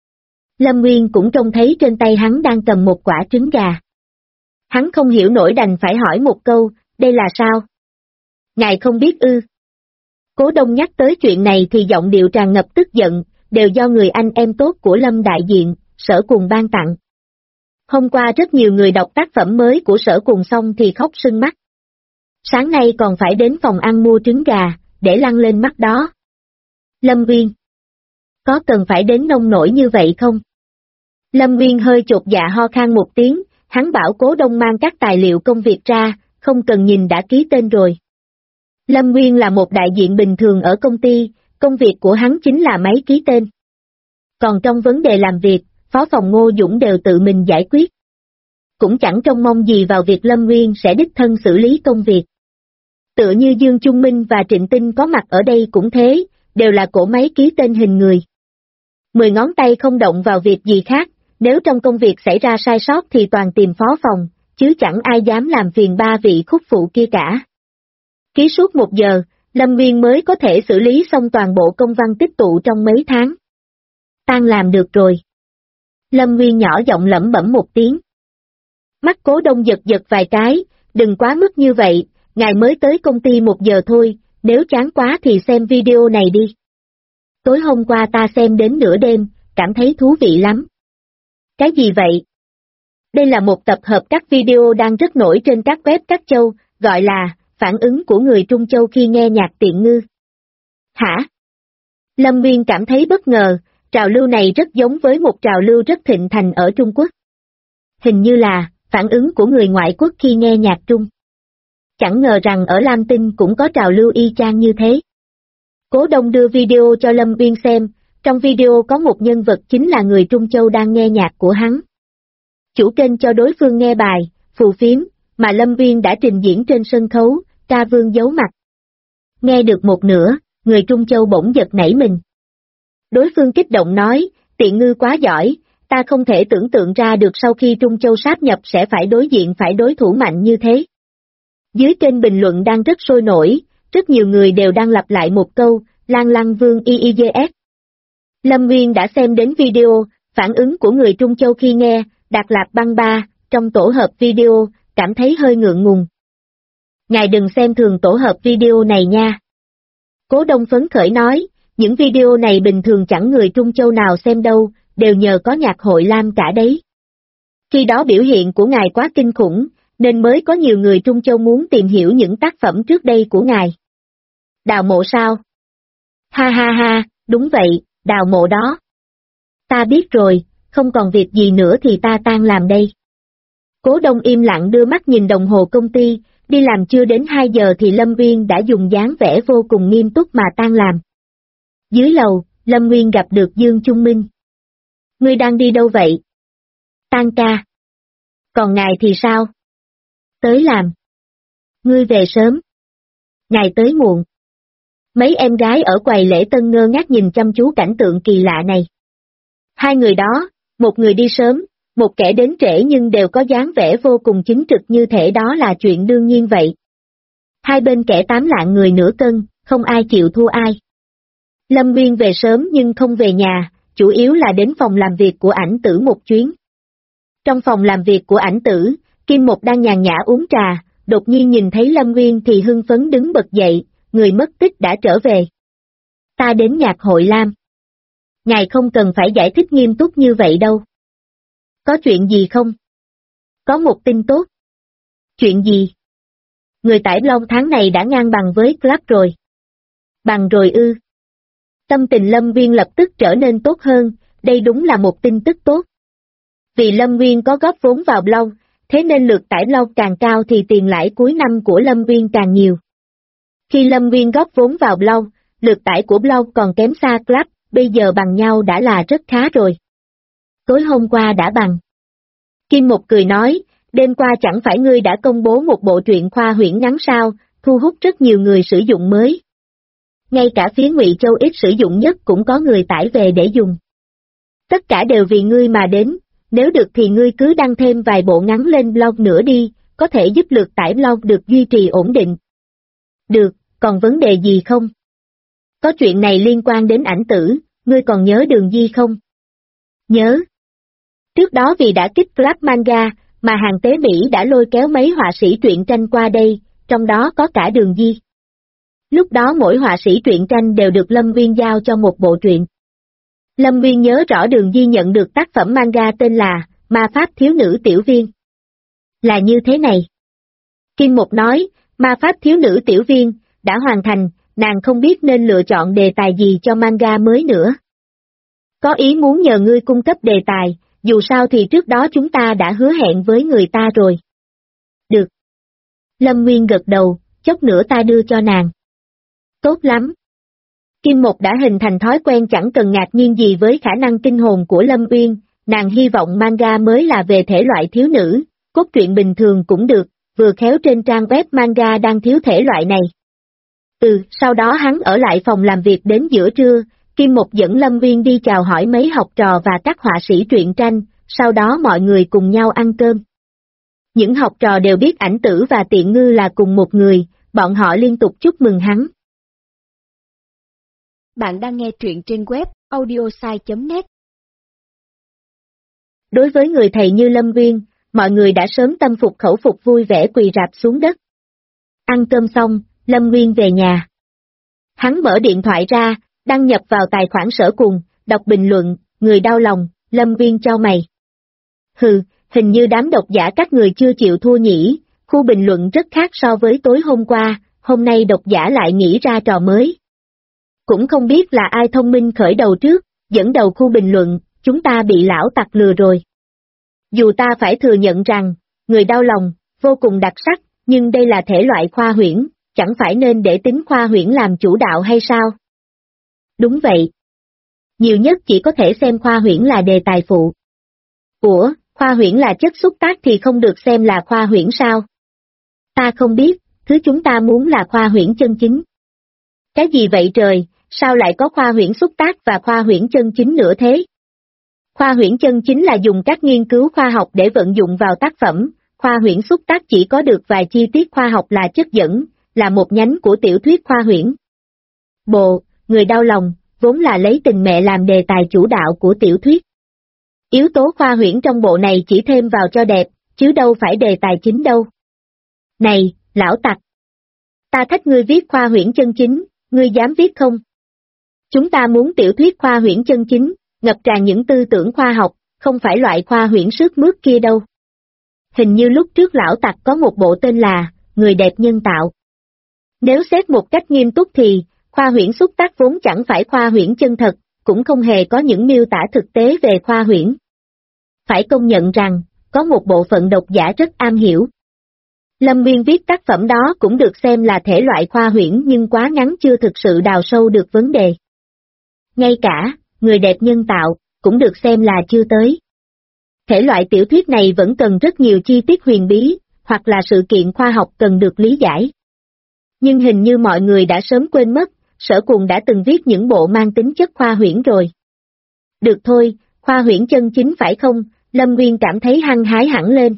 Lâm Nguyên cũng trông thấy trên tay hắn đang cầm một quả trứng gà. Hắn không hiểu nổi đành phải hỏi một câu, đây là sao? Ngài không biết ư? Cố Đông nhắc tới chuyện này thì giọng điệu tràn ngập tức giận, đều do người anh em tốt của Lâm đại diện, Sở Cùng ban tặng. Hôm qua rất nhiều người đọc tác phẩm mới của Sở Cùng xong thì khóc sưng mắt. Sáng nay còn phải đến phòng ăn mua trứng gà, để lăn lên mắt đó. Lâm Nguyên, có cần phải đến nông nổi như vậy không? Lâm Nguyên hơi chột dạ ho khan một tiếng, hắn bảo Cố Đông mang các tài liệu công việc ra, không cần nhìn đã ký tên rồi. Lâm Nguyên là một đại diện bình thường ở công ty, công việc của hắn chính là máy ký tên. Còn trong vấn đề làm việc, Phó phòng Ngô Dũng đều tự mình giải quyết. Cũng chẳng trông mong gì vào việc Lâm Nguyên sẽ đích thân xử lý công việc. Tựa như Dương Trung Minh và Trịnh Tinh có mặt ở đây cũng thế, đều là cỗ máy ký tên hình người. 10 ngón tay không động vào việc gì khác, nếu trong công việc xảy ra sai sót thì toàn tìm phó phòng, chứ chẳng ai dám làm phiền ba vị khúc phụ kia cả. Ký suốt 1 giờ, Lâm Nguyên mới có thể xử lý xong toàn bộ công văn tích tụ trong mấy tháng. Tan làm được rồi. Lâm Nguyên nhỏ giọng lẩm bẩm một tiếng. Mắt Cố Đông giật giật vài cái, đừng quá mức như vậy, ngài mới tới công ty 1 giờ thôi, nếu chán quá thì xem video này đi. Tối hôm qua ta xem đến nửa đêm, cảm thấy thú vị lắm. Cái gì vậy? Đây là một tập hợp các video đang rất nổi trên các web các châu, gọi là phản ứng của người Trung Châu khi nghe nhạc Tiện Ngư. Hả? Lâm Nguyên cảm thấy bất ngờ, trào lưu này rất giống với một trào lưu rất thịnh hành ở Trung Quốc. Hình như là phản ứng của người ngoại quốc khi nghe nhạc Trung. Chẳng ngờ rằng ở Lam Tinh cũng có trào lưu y chang như thế. Cố Đông đưa video cho Lâm Nguyên xem, trong video có một nhân vật chính là người Trung Châu đang nghe nhạc của hắn. Chủ kênh cho đối phương nghe bài, phù phiếm, mà Lâm Nguyên đã trình diễn trên sân khấu, ca vương giấu mặt. Nghe được một nửa, người Trung Châu bỗng giật nảy mình. Đối phương kích động nói, Tiện Ngư quá giỏi, ta không thể tưởng tượng ra được sau khi Trung Châu sáp nhập sẽ phải đối diện phải đối thủ mạnh như thế. Dưới kênh bình luận đang rất sôi nổi, rất nhiều người đều đang lặp lại một câu, Lan Lăng Vương IIGS. Lâm Nguyên đã xem đến video, phản ứng của người Trung Châu khi nghe, Đạt Lạp Băng Ba, trong tổ hợp video, cảm thấy hơi ngượng ngùng. Ngài đừng xem thường tổ hợp video này nha. Cố Đông phấn khởi nói, những video này bình thường chẳng người Trung Châu nào xem đâu, đều nhờ có nhạc hội Lam cả đấy. Khi đó biểu hiện của ngài quá kinh khủng, nên mới có nhiều người Trung Châu muốn tìm hiểu những tác phẩm trước đây của ngài. Đào mộ sao? Ha ha ha, đúng vậy, đào mộ đó. Ta biết rồi, không còn việc gì nữa thì ta tan làm đây. Cố Đông im lặng đưa mắt nhìn đồng hồ công ty, đi làm chưa đến 2 giờ thì Lâm Nguyên đã dùng dáng vẻ vô cùng nghiêm túc mà tan làm. Dưới lầu, Lâm Nguyên gặp được Dương Trung Minh. Ngươi đang đi đâu vậy? Tan ca. Còn ngài thì sao? Tới làm. Ngươi về sớm. Ngài tới muộn. Mấy em gái ở quầy lễ tân ngơ ngác nhìn chăm chú cảnh tượng kỳ lạ này. Hai người đó, một người đi sớm, một kẻ đến trễ nhưng đều có dáng vẻ vô cùng chính trực như thể đó là chuyện đương nhiên vậy. Hai bên kẻ 8 lạng người nửa cân, không ai chịu thua ai. Lâm Nguyên về sớm nhưng không về nhà, chủ yếu là đến phòng làm việc của ảnh tử một chuyến. Trong phòng làm việc của ảnh tử, Kim Một đang nhàn nhã uống trà, đột nhiên nhìn thấy Lâm Nguyên thì hưng phấn đứng bật dậy, người mất tích đã trở về. Ta đến nhạc hội Lam. Ngài không cần phải giải thích nghiêm túc như vậy đâu. Có chuyện gì không? Có một tin tốt. Chuyện gì? Người tải blog tháng này đã ngang bằng với Club rồi. Bằng rồi ư? Tâm tình Lâm Nguyên lập tức trở nên tốt hơn, đây đúng là một tin tức tốt. Vì Lâm Nguyên có góp vốn vào blog, thế nên lượt tải blog càng cao thì tiền lãi cuối năm của Lâm Nguyên càng nhiều. Khi Lâm Nguyên góp vốn vào blog, lượt tải của blog còn kém xa Club, bây giờ bằng nhau đã là rất khá rồi. Tối hôm qua đã bằng. Kim Một cười nói, đêm qua chẳng phải ngươi đã công bố một bộ truyện khoa huyễn ngắn sao, thu hút rất nhiều người sử dụng mới. Ngay cả phía Ngụy Châu ít sử dụng nhất cũng có người tải về để dùng. Tất cả đều vì ngươi mà đến, nếu được thì ngươi cứ đăng thêm vài bộ ngắn lên blog nữa đi, có thể giúp lượt tải blog được duy trì ổn định. Được, còn vấn đề gì không? Có chuyện này liên quan đến ảnh tử, ngươi còn nhớ Đường Di không? Nhớ. Trước đó vì đã kích Club Manga, mà hàng tế Mỹ đã lôi kéo mấy họa sĩ truyện tranh qua đây, trong đó có cả Đường Di. Lúc đó mỗi họa sĩ truyện tranh đều được Lâm Nguyên giao cho một bộ truyện. Lâm Nguyên nhớ rõ Đường Di nhận được tác phẩm manga tên là Ma Pháp Thiếu Nữ Tiểu Viên. Là như thế này. Kim Mục nói, Ma Pháp Thiếu Nữ Tiểu Viên, đã hoàn thành, nàng không biết nên lựa chọn đề tài gì cho manga mới nữa. Có ý muốn nhờ ngươi cung cấp đề tài, dù sao thì trước đó chúng ta đã hứa hẹn với người ta rồi. Được. Lâm Nguyên gật đầu, chốc nữa ta đưa cho nàng. Tốt lắm. Kim Mục đã hình thành thói quen chẳng cần ngạc nhiên gì với khả năng kinh hồn của Lâm Uyên, nàng hy vọng manga mới là về thể loại thiếu nữ, cốt truyện bình thường cũng được, vừa khéo trên trang web manga đang thiếu thể loại này. Sau đó hắn ở lại phòng làm việc đến giữa trưa, Kim Mục dẫn Lâm Uyên đi chào hỏi mấy học trò và các họa sĩ truyện tranh, sau đó mọi người cùng nhau ăn cơm. Những học trò đều biết Ảnh Tử và Tiện Ngư là cùng một người, bọn họ liên tục chúc mừng hắn. Bạn đang nghe truyện trên web audiosai.net. Đối với người thầy như Lâm Uyên, mọi người đã sớm tâm phục khẩu phục vui vẻ quỳ rạp xuống đất. Ăn cơm xong, Lâm Uyên về nhà. Hắn mở điện thoại ra, đăng nhập vào tài khoản Sở Cùng, đọc bình luận, người đau lòng, Lâm Uyên chau mày. Hình như đám độc giả các người chưa chịu thua nhỉ, khu bình luận rất khác so với tối hôm qua, hôm nay độc giả lại nghĩ ra trò mới. Cũng không biết là ai thông minh khởi đầu trước, dẫn đầu khu bình luận, chúng ta bị lão tặc lừa rồi. Dù ta phải thừa nhận rằng, người đau lòng, vô cùng đặc sắc, nhưng đây là thể loại khoa huyễn, chẳng phải nên để tính khoa huyễn làm chủ đạo hay sao? Đúng vậy. Nhiều nhất chỉ có thể xem khoa huyễn là đề tài phụ. Ủa, khoa huyễn là chất xúc tác thì không được xem là khoa huyễn sao? Ta không biết, thứ chúng ta muốn là khoa huyễn chân chính. Cái gì vậy trời, sao lại có khoa huyễn xúc tác và khoa huyễn chân chính nữa thế? Khoa huyễn chân chính là dùng các nghiên cứu khoa học để vận dụng vào tác phẩm, khoa huyễn xúc tác chỉ có được vài chi tiết khoa học là chất dẫn, là một nhánh của tiểu thuyết khoa huyễn. Bộ, người đau lòng, vốn là lấy tình mẹ làm đề tài chủ đạo của tiểu thuyết. Yếu tố khoa huyễn trong bộ này chỉ thêm vào cho đẹp, chứ đâu phải đề tài chính đâu. Này, lão tặc! Ta thách ngươi viết khoa huyễn chân chính, ngươi dám viết không? Chúng ta muốn tiểu thuyết khoa huyễn chân chính, ngập tràn những tư tưởng khoa học, không phải loại khoa huyễn sướt mướt kia đâu. Hình như lúc trước lão tặc có một bộ tên là Người đẹp nhân tạo. Nếu xét một cách nghiêm túc thì, khoa huyễn xúc tác vốn chẳng phải khoa huyễn chân thật, cũng không hề có những miêu tả thực tế về khoa huyễn. Phải công nhận rằng, có một bộ phận độc giả rất am hiểu. Lâm Nguyên viết tác phẩm đó cũng được xem là thể loại khoa huyễn nhưng quá ngắn chưa thực sự đào sâu được vấn đề. Ngay cả, Người đẹp nhân tạo, cũng được xem là chưa tới. Thể loại tiểu thuyết này vẫn cần rất nhiều chi tiết huyền bí, hoặc là sự kiện khoa học cần được lý giải. Nhưng hình như mọi người đã sớm quên mất, Sở Cùng đã từng viết những bộ mang tính chất khoa huyễn rồi. Được thôi, khoa huyễn chân chính phải không, Lâm Nguyên cảm thấy hăng hái hẳn lên.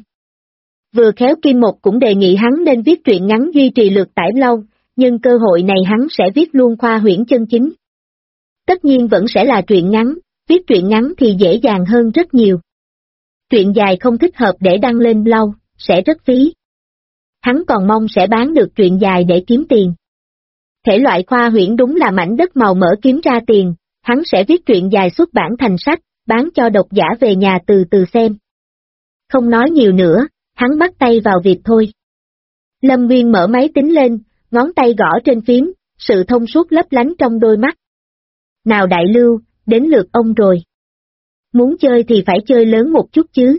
Vừa khéo Kim Mục cũng đề nghị hắn nên viết truyện ngắn duy trì lượt tải lâu, nhưng cơ hội này hắn sẽ viết luôn khoa huyễn chân chính. Tất nhiên vẫn sẽ là truyện ngắn, viết truyện ngắn thì dễ dàng hơn rất nhiều. Truyện dài không thích hợp để đăng lên lâu, sẽ rất phí. Hắn còn mong sẽ bán được truyện dài để kiếm tiền. Thể loại khoa huyễn đúng là mảnh đất màu mỡ kiếm ra tiền, hắn sẽ viết truyện dài xuất bản thành sách, bán cho độc giả về nhà từ từ xem. Không nói nhiều nữa, hắn bắt tay vào việc thôi. Lâm Nguyên mở máy tính lên, ngón tay gõ trên phím, sự thông suốt lấp lánh trong đôi mắt. Nào Đại Lưu, đến lượt ông rồi. Muốn chơi thì phải chơi lớn một chút chứ.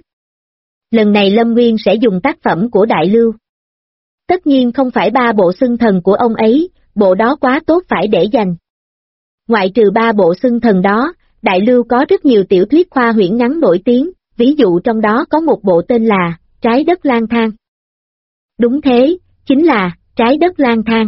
Lần này Lâm Nguyên sẽ dùng tác phẩm của Đại Lưu. Tất nhiên không phải 3 bộ xưng thần của ông ấy, bộ đó quá tốt phải để dành. Ngoại trừ 3 bộ xưng thần đó, Đại Lưu có rất nhiều tiểu thuyết khoa huyễn ngắn nổi tiếng, ví dụ trong đó có một bộ tên là Trái đất lang thang. Đúng thế, chính là Trái đất lang thang.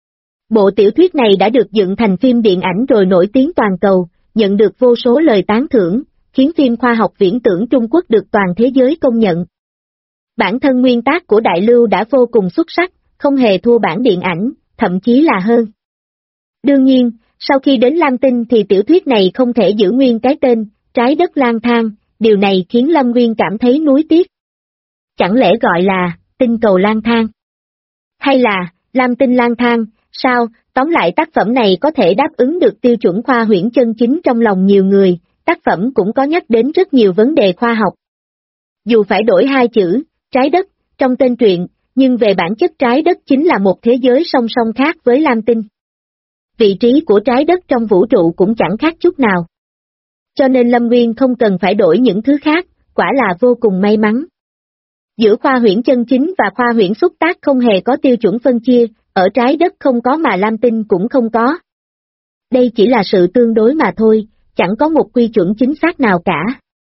Bộ tiểu thuyết này đã được dựng thành phim điện ảnh rồi nổi tiếng toàn cầu, nhận được vô số lời tán thưởng, khiến phim khoa học viễn tưởng Trung Quốc được toàn thế giới công nhận. Bản thân nguyên tác của Đại Lưu đã vô cùng xuất sắc, không hề thua bản điện ảnh, thậm chí là hơn. Đương nhiên, Sau khi đến Lam Tinh thì tiểu thuyết này không thể giữ nguyên cái tên, Trái đất lang thang, điều này khiến Lâm Nguyên cảm thấy nuối tiếc. Chẳng lẽ gọi là, tinh cầu lang thang? Hay là, Lam Tinh lang thang, sao, tóm lại tác phẩm này có thể đáp ứng được tiêu chuẩn khoa huyễn chân chính trong lòng nhiều người, tác phẩm cũng có nhắc đến rất nhiều vấn đề khoa học. Dù phải đổi hai chữ, trái đất, trong tên truyện, nhưng về bản chất trái đất chính là một thế giới song song khác với Lam Tinh. Vị trí của trái đất trong vũ trụ cũng chẳng khác chút nào. Cho nên Lâm Nguyên không cần phải đổi những thứ khác, quả là vô cùng may mắn. Giữa khoa huyễn chân chính và khoa huyễn xúc tác không hề có tiêu chuẩn phân chia, ở trái đất không có mà Lam Tinh cũng không có. Đây chỉ là sự tương đối mà thôi, chẳng có một quy chuẩn chính xác nào cả.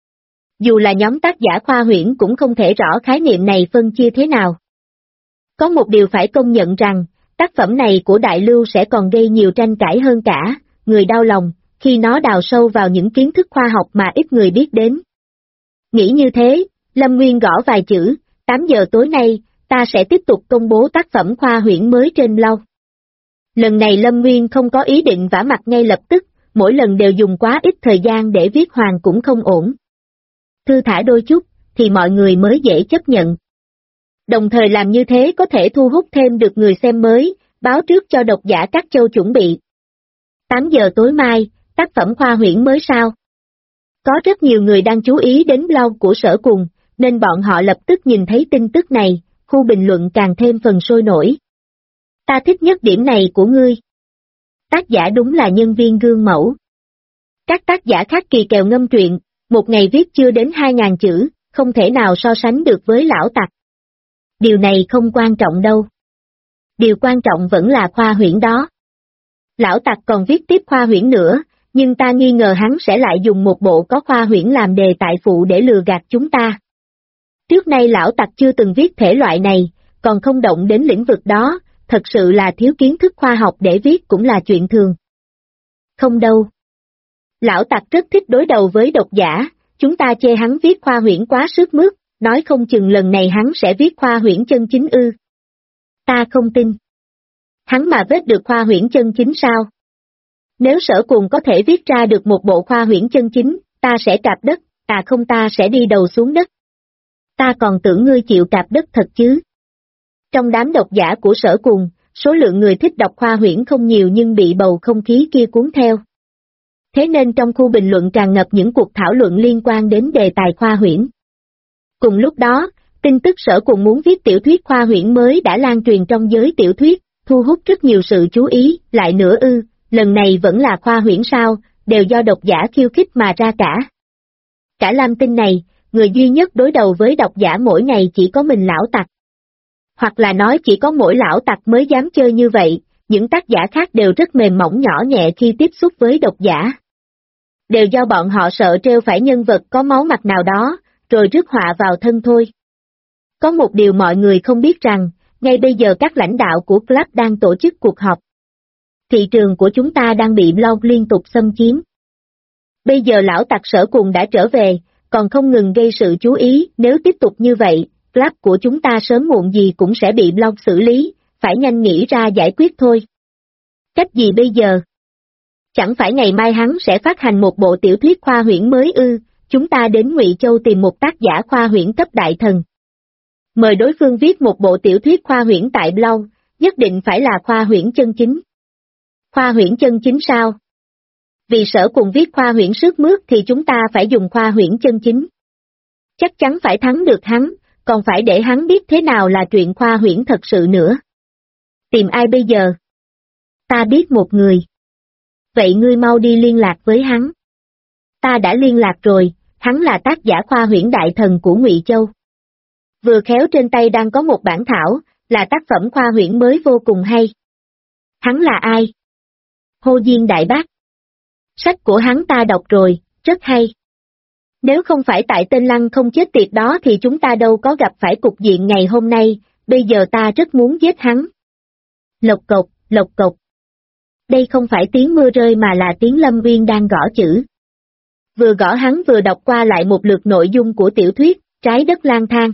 Dù là nhóm tác giả khoa huyễn cũng không thể rõ khái niệm này phân chia thế nào. Có một điều phải công nhận rằng, tác phẩm này của Đại Lưu sẽ còn gây nhiều tranh cãi hơn cả, người đau lòng, khi nó đào sâu vào những kiến thức khoa học mà ít người biết đến. Nghĩ như thế, Lâm Nguyên gõ vài chữ, 8 giờ tối nay, ta sẽ tiếp tục công bố tác phẩm khoa huyễn mới trên blog. Lần này Lâm Nguyên không có ý định vả mặt ngay lập tức, mỗi lần đều dùng quá ít thời gian để viết hoàn cũng không ổn. Thư thả đôi chút, thì mọi người mới dễ chấp nhận. Đồng thời làm như thế có thể thu hút thêm được người xem mới, báo trước cho độc giả các châu chuẩn bị. 8 giờ tối mai, tác phẩm khoa huyễn mới sao? Có rất nhiều người đang chú ý đến blog của Sở Cùng, nên bọn họ lập tức nhìn thấy tin tức này, khu bình luận càng thêm phần sôi nổi. Ta thích nhất điểm này của ngươi. Tác giả đúng là nhân viên gương mẫu. Các tác giả khác kỳ kèo ngâm truyện, một ngày viết chưa đến 2.000 chữ, không thể nào so sánh được với lão Tặc. Điều này không quan trọng đâu. Điều quan trọng vẫn là khoa huyễn đó. Lão Tặc còn viết tiếp khoa huyễn nữa, nhưng ta nghi ngờ hắn sẽ lại dùng một bộ có khoa huyễn làm đề tài phụ để lừa gạt chúng ta. Trước nay lão Tặc chưa từng viết thể loại này, còn không động đến lĩnh vực đó, thật sự là thiếu kiến thức khoa học để viết cũng là chuyện thường. Không đâu. Lão Tặc rất thích đối đầu với độc giả, chúng ta chê hắn viết khoa huyễn quá sức mướt, nói không chừng lần này hắn sẽ viết khoa huyễn chân chính ư. Ta không tin. Hắn mà viết được khoa huyễn chân chính sao? Nếu Sở Cùng có thể viết ra được một bộ khoa huyễn chân chính, ta sẽ cạp đất, không ta sẽ đi đầu xuống đất. Ta còn tưởng ngươi chịu cạp đất thật chứ. Trong đám độc giả của Sở Cùng, số lượng người thích đọc khoa huyễn không nhiều nhưng bị bầu không khí kia cuốn theo. Thế nên trong khu bình luận tràn ngập những cuộc thảo luận liên quan đến đề tài khoa huyễn. Cùng lúc đó, tin tức Sở Cùng muốn viết tiểu thuyết khoa huyễn mới đã lan truyền trong giới tiểu thuyết, thu hút rất nhiều sự chú ý, lại nữa ư, lần này vẫn là khoa huyễn sao, đều do độc giả khiêu khích mà ra cả. Cả Lam Tinh này, người duy nhất đối đầu với độc giả mỗi ngày chỉ có mình lão Tặc. Hoặc là nói chỉ có mỗi lão Tặc mới dám chơi như vậy, những tác giả khác đều rất mềm mỏng nhỏ nhẹ khi tiếp xúc với độc giả. Đều do bọn họ sợ trêu phải nhân vật có máu mặt nào đó, rồi rước họa vào thân thôi. Có một điều mọi người không biết rằng, ngay bây giờ các lãnh đạo của club đang tổ chức cuộc họp. Thị trường của chúng ta đang bị blog liên tục xâm chiếm. Bây giờ lão Tặc Sở Cùng đã trở về, còn không ngừng gây sự chú ý, nếu tiếp tục như vậy, club của chúng ta sớm muộn gì cũng sẽ bị blog xử lý, phải nhanh nghĩ ra giải quyết thôi. Cách gì bây giờ? Chẳng phải ngày mai hắn sẽ phát hành một bộ tiểu thuyết khoa huyễn mới ư, chúng ta đến Ngụy Châu tìm một tác giả khoa huyễn cấp đại thần. Mời đối phương viết một bộ tiểu thuyết khoa huyễn tại blog, nhất định phải là khoa huyễn chân chính. Khoa huyễn chân chính sao? Vì Sở Cùng viết khoa huyễn sức mướt thì chúng ta phải dùng khoa huyễn chân chính. Chắc chắn phải thắng được hắn, còn phải để hắn biết thế nào là chuyện khoa huyễn thật sự nữa. Tìm ai bây giờ? Ta biết một người. Vậy ngươi mau đi liên lạc với hắn. Ta đã liên lạc rồi, hắn là tác giả khoa huyễn đại thần của Ngụy Châu. Vừa khéo trên tay đang có một bản thảo, là tác phẩm khoa huyễn mới vô cùng hay. Hắn là ai? Hồ Diên Đại Bác. Sách của hắn ta đọc rồi, rất hay. Nếu không phải tại tên Lăng không chết tiệt đó thì chúng ta đâu có gặp phải cục diện ngày hôm nay, bây giờ ta rất muốn giết hắn. Lộc cộc, lộc cộc. Đây không phải tiếng mưa rơi mà là tiếng Lâm Nguyên đang gõ chữ. Vừa gõ hắn vừa đọc qua lại một lượt nội dung của tiểu thuyết, Trái đất lang thang.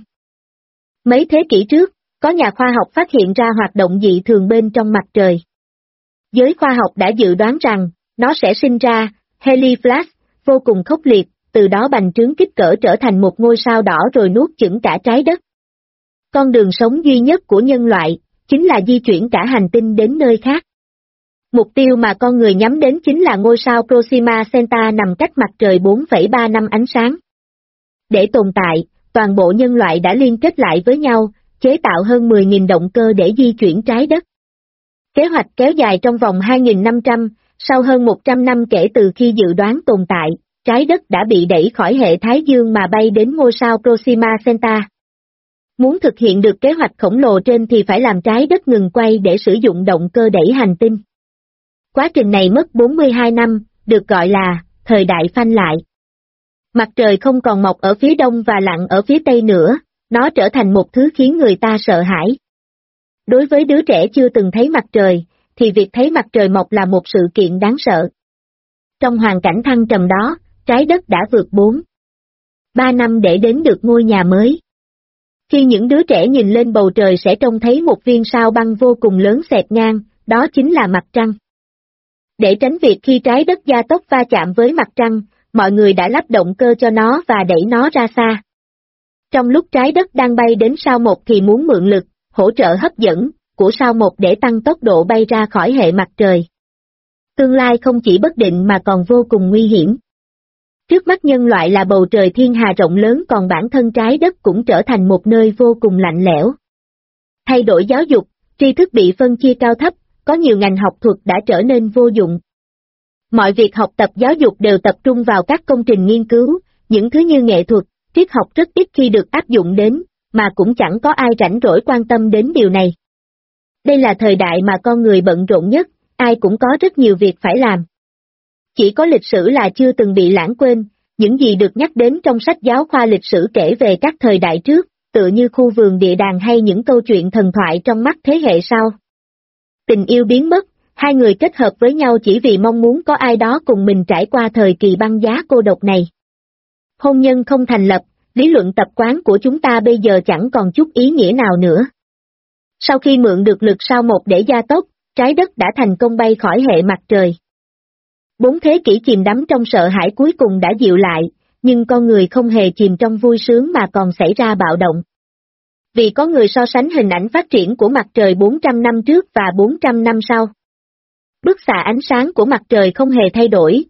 Mấy thế kỷ trước, có nhà khoa học phát hiện ra hoạt động dị thường bên trong mặt trời. Giới khoa học đã dự đoán rằng, nó sẽ sinh ra, Heli-Flash, vô cùng khốc liệt, từ đó bành trướng kích cỡ trở thành một ngôi sao đỏ rồi nuốt chửng cả trái đất. Con đường sống duy nhất của nhân loại, chính là di chuyển cả hành tinh đến nơi khác. Mục tiêu mà con người nhắm đến chính là ngôi sao Proxima Centauri nằm cách mặt trời 4,3 năm ánh sáng. Để tồn tại, toàn bộ nhân loại đã liên kết lại với nhau, chế tạo hơn 10.000 động cơ để di chuyển trái đất. Kế hoạch kéo dài trong vòng 2.500, sau hơn 100 năm kể từ khi dự đoán tồn tại, trái đất đã bị đẩy khỏi hệ Thái Dương mà bay đến ngôi sao Proxima Centauri. Muốn thực hiện được kế hoạch khổng lồ trên thì phải làm trái đất ngừng quay để sử dụng động cơ đẩy hành tinh. Quá trình này mất 42 năm, được gọi là thời đại phanh lại. Mặt trời không còn mọc ở phía đông và lặn ở phía tây nữa, nó trở thành một thứ khiến người ta sợ hãi. Đối với đứa trẻ chưa từng thấy mặt trời, thì việc thấy mặt trời mọc là một sự kiện đáng sợ. Trong hoàn cảnh thăng trầm đó, trái đất đã vượt 3 năm để đến được ngôi nhà mới. Khi những đứa trẻ nhìn lên bầu trời sẽ trông thấy một viên sao băng vô cùng lớn xẹt ngang, đó chính là mặt trăng. Để tránh việc khi trái đất gia tốc va chạm với mặt trăng, mọi người đã lắp động cơ cho nó và đẩy nó ra xa. Trong lúc trái đất đang bay đến sao một thì muốn mượn lực, hỗ trợ hấp dẫn, của sao một để tăng tốc độ bay ra khỏi hệ mặt trời. Tương lai không chỉ bất định mà còn vô cùng nguy hiểm. Trước mắt nhân loại là bầu trời thiên hà rộng lớn còn bản thân trái đất cũng trở thành một nơi vô cùng lạnh lẽo. Thay đổi giáo dục, tri thức bị phân chia cao thấp, có nhiều ngành học thuật đã trở nên vô dụng. Mọi việc học tập giáo dục đều tập trung vào các công trình nghiên cứu, những thứ như nghệ thuật, triết học rất ít khi được áp dụng đến, mà cũng chẳng có ai rảnh rỗi quan tâm đến điều này. Đây là thời đại mà con người bận rộn nhất, ai cũng có rất nhiều việc phải làm. Chỉ có lịch sử là chưa từng bị lãng quên, những gì được nhắc đến trong sách giáo khoa lịch sử kể về các thời đại trước, tựa như khu vườn địa đàng hay những câu chuyện thần thoại trong mắt thế hệ sau. Tình yêu biến mất, hai người kết hợp với nhau chỉ vì mong muốn có ai đó cùng mình trải qua thời kỳ băng giá cô độc này. Hôn nhân không thành lập, lý luận tập quán của chúng ta bây giờ chẳng còn chút ý nghĩa nào nữa. Sau khi mượn được lực sao một để gia tốc, trái đất đã thành công bay khỏi hệ mặt trời. 4 thế kỷ chìm đắm trong sợ hãi cuối cùng đã dịu lại, nhưng con người không hề chìm trong vui sướng mà còn xảy ra bạo động. Vì có người so sánh hình ảnh phát triển của mặt trời 400 năm trước và 400 năm sau. Bức xạ ánh sáng của mặt trời không hề thay đổi,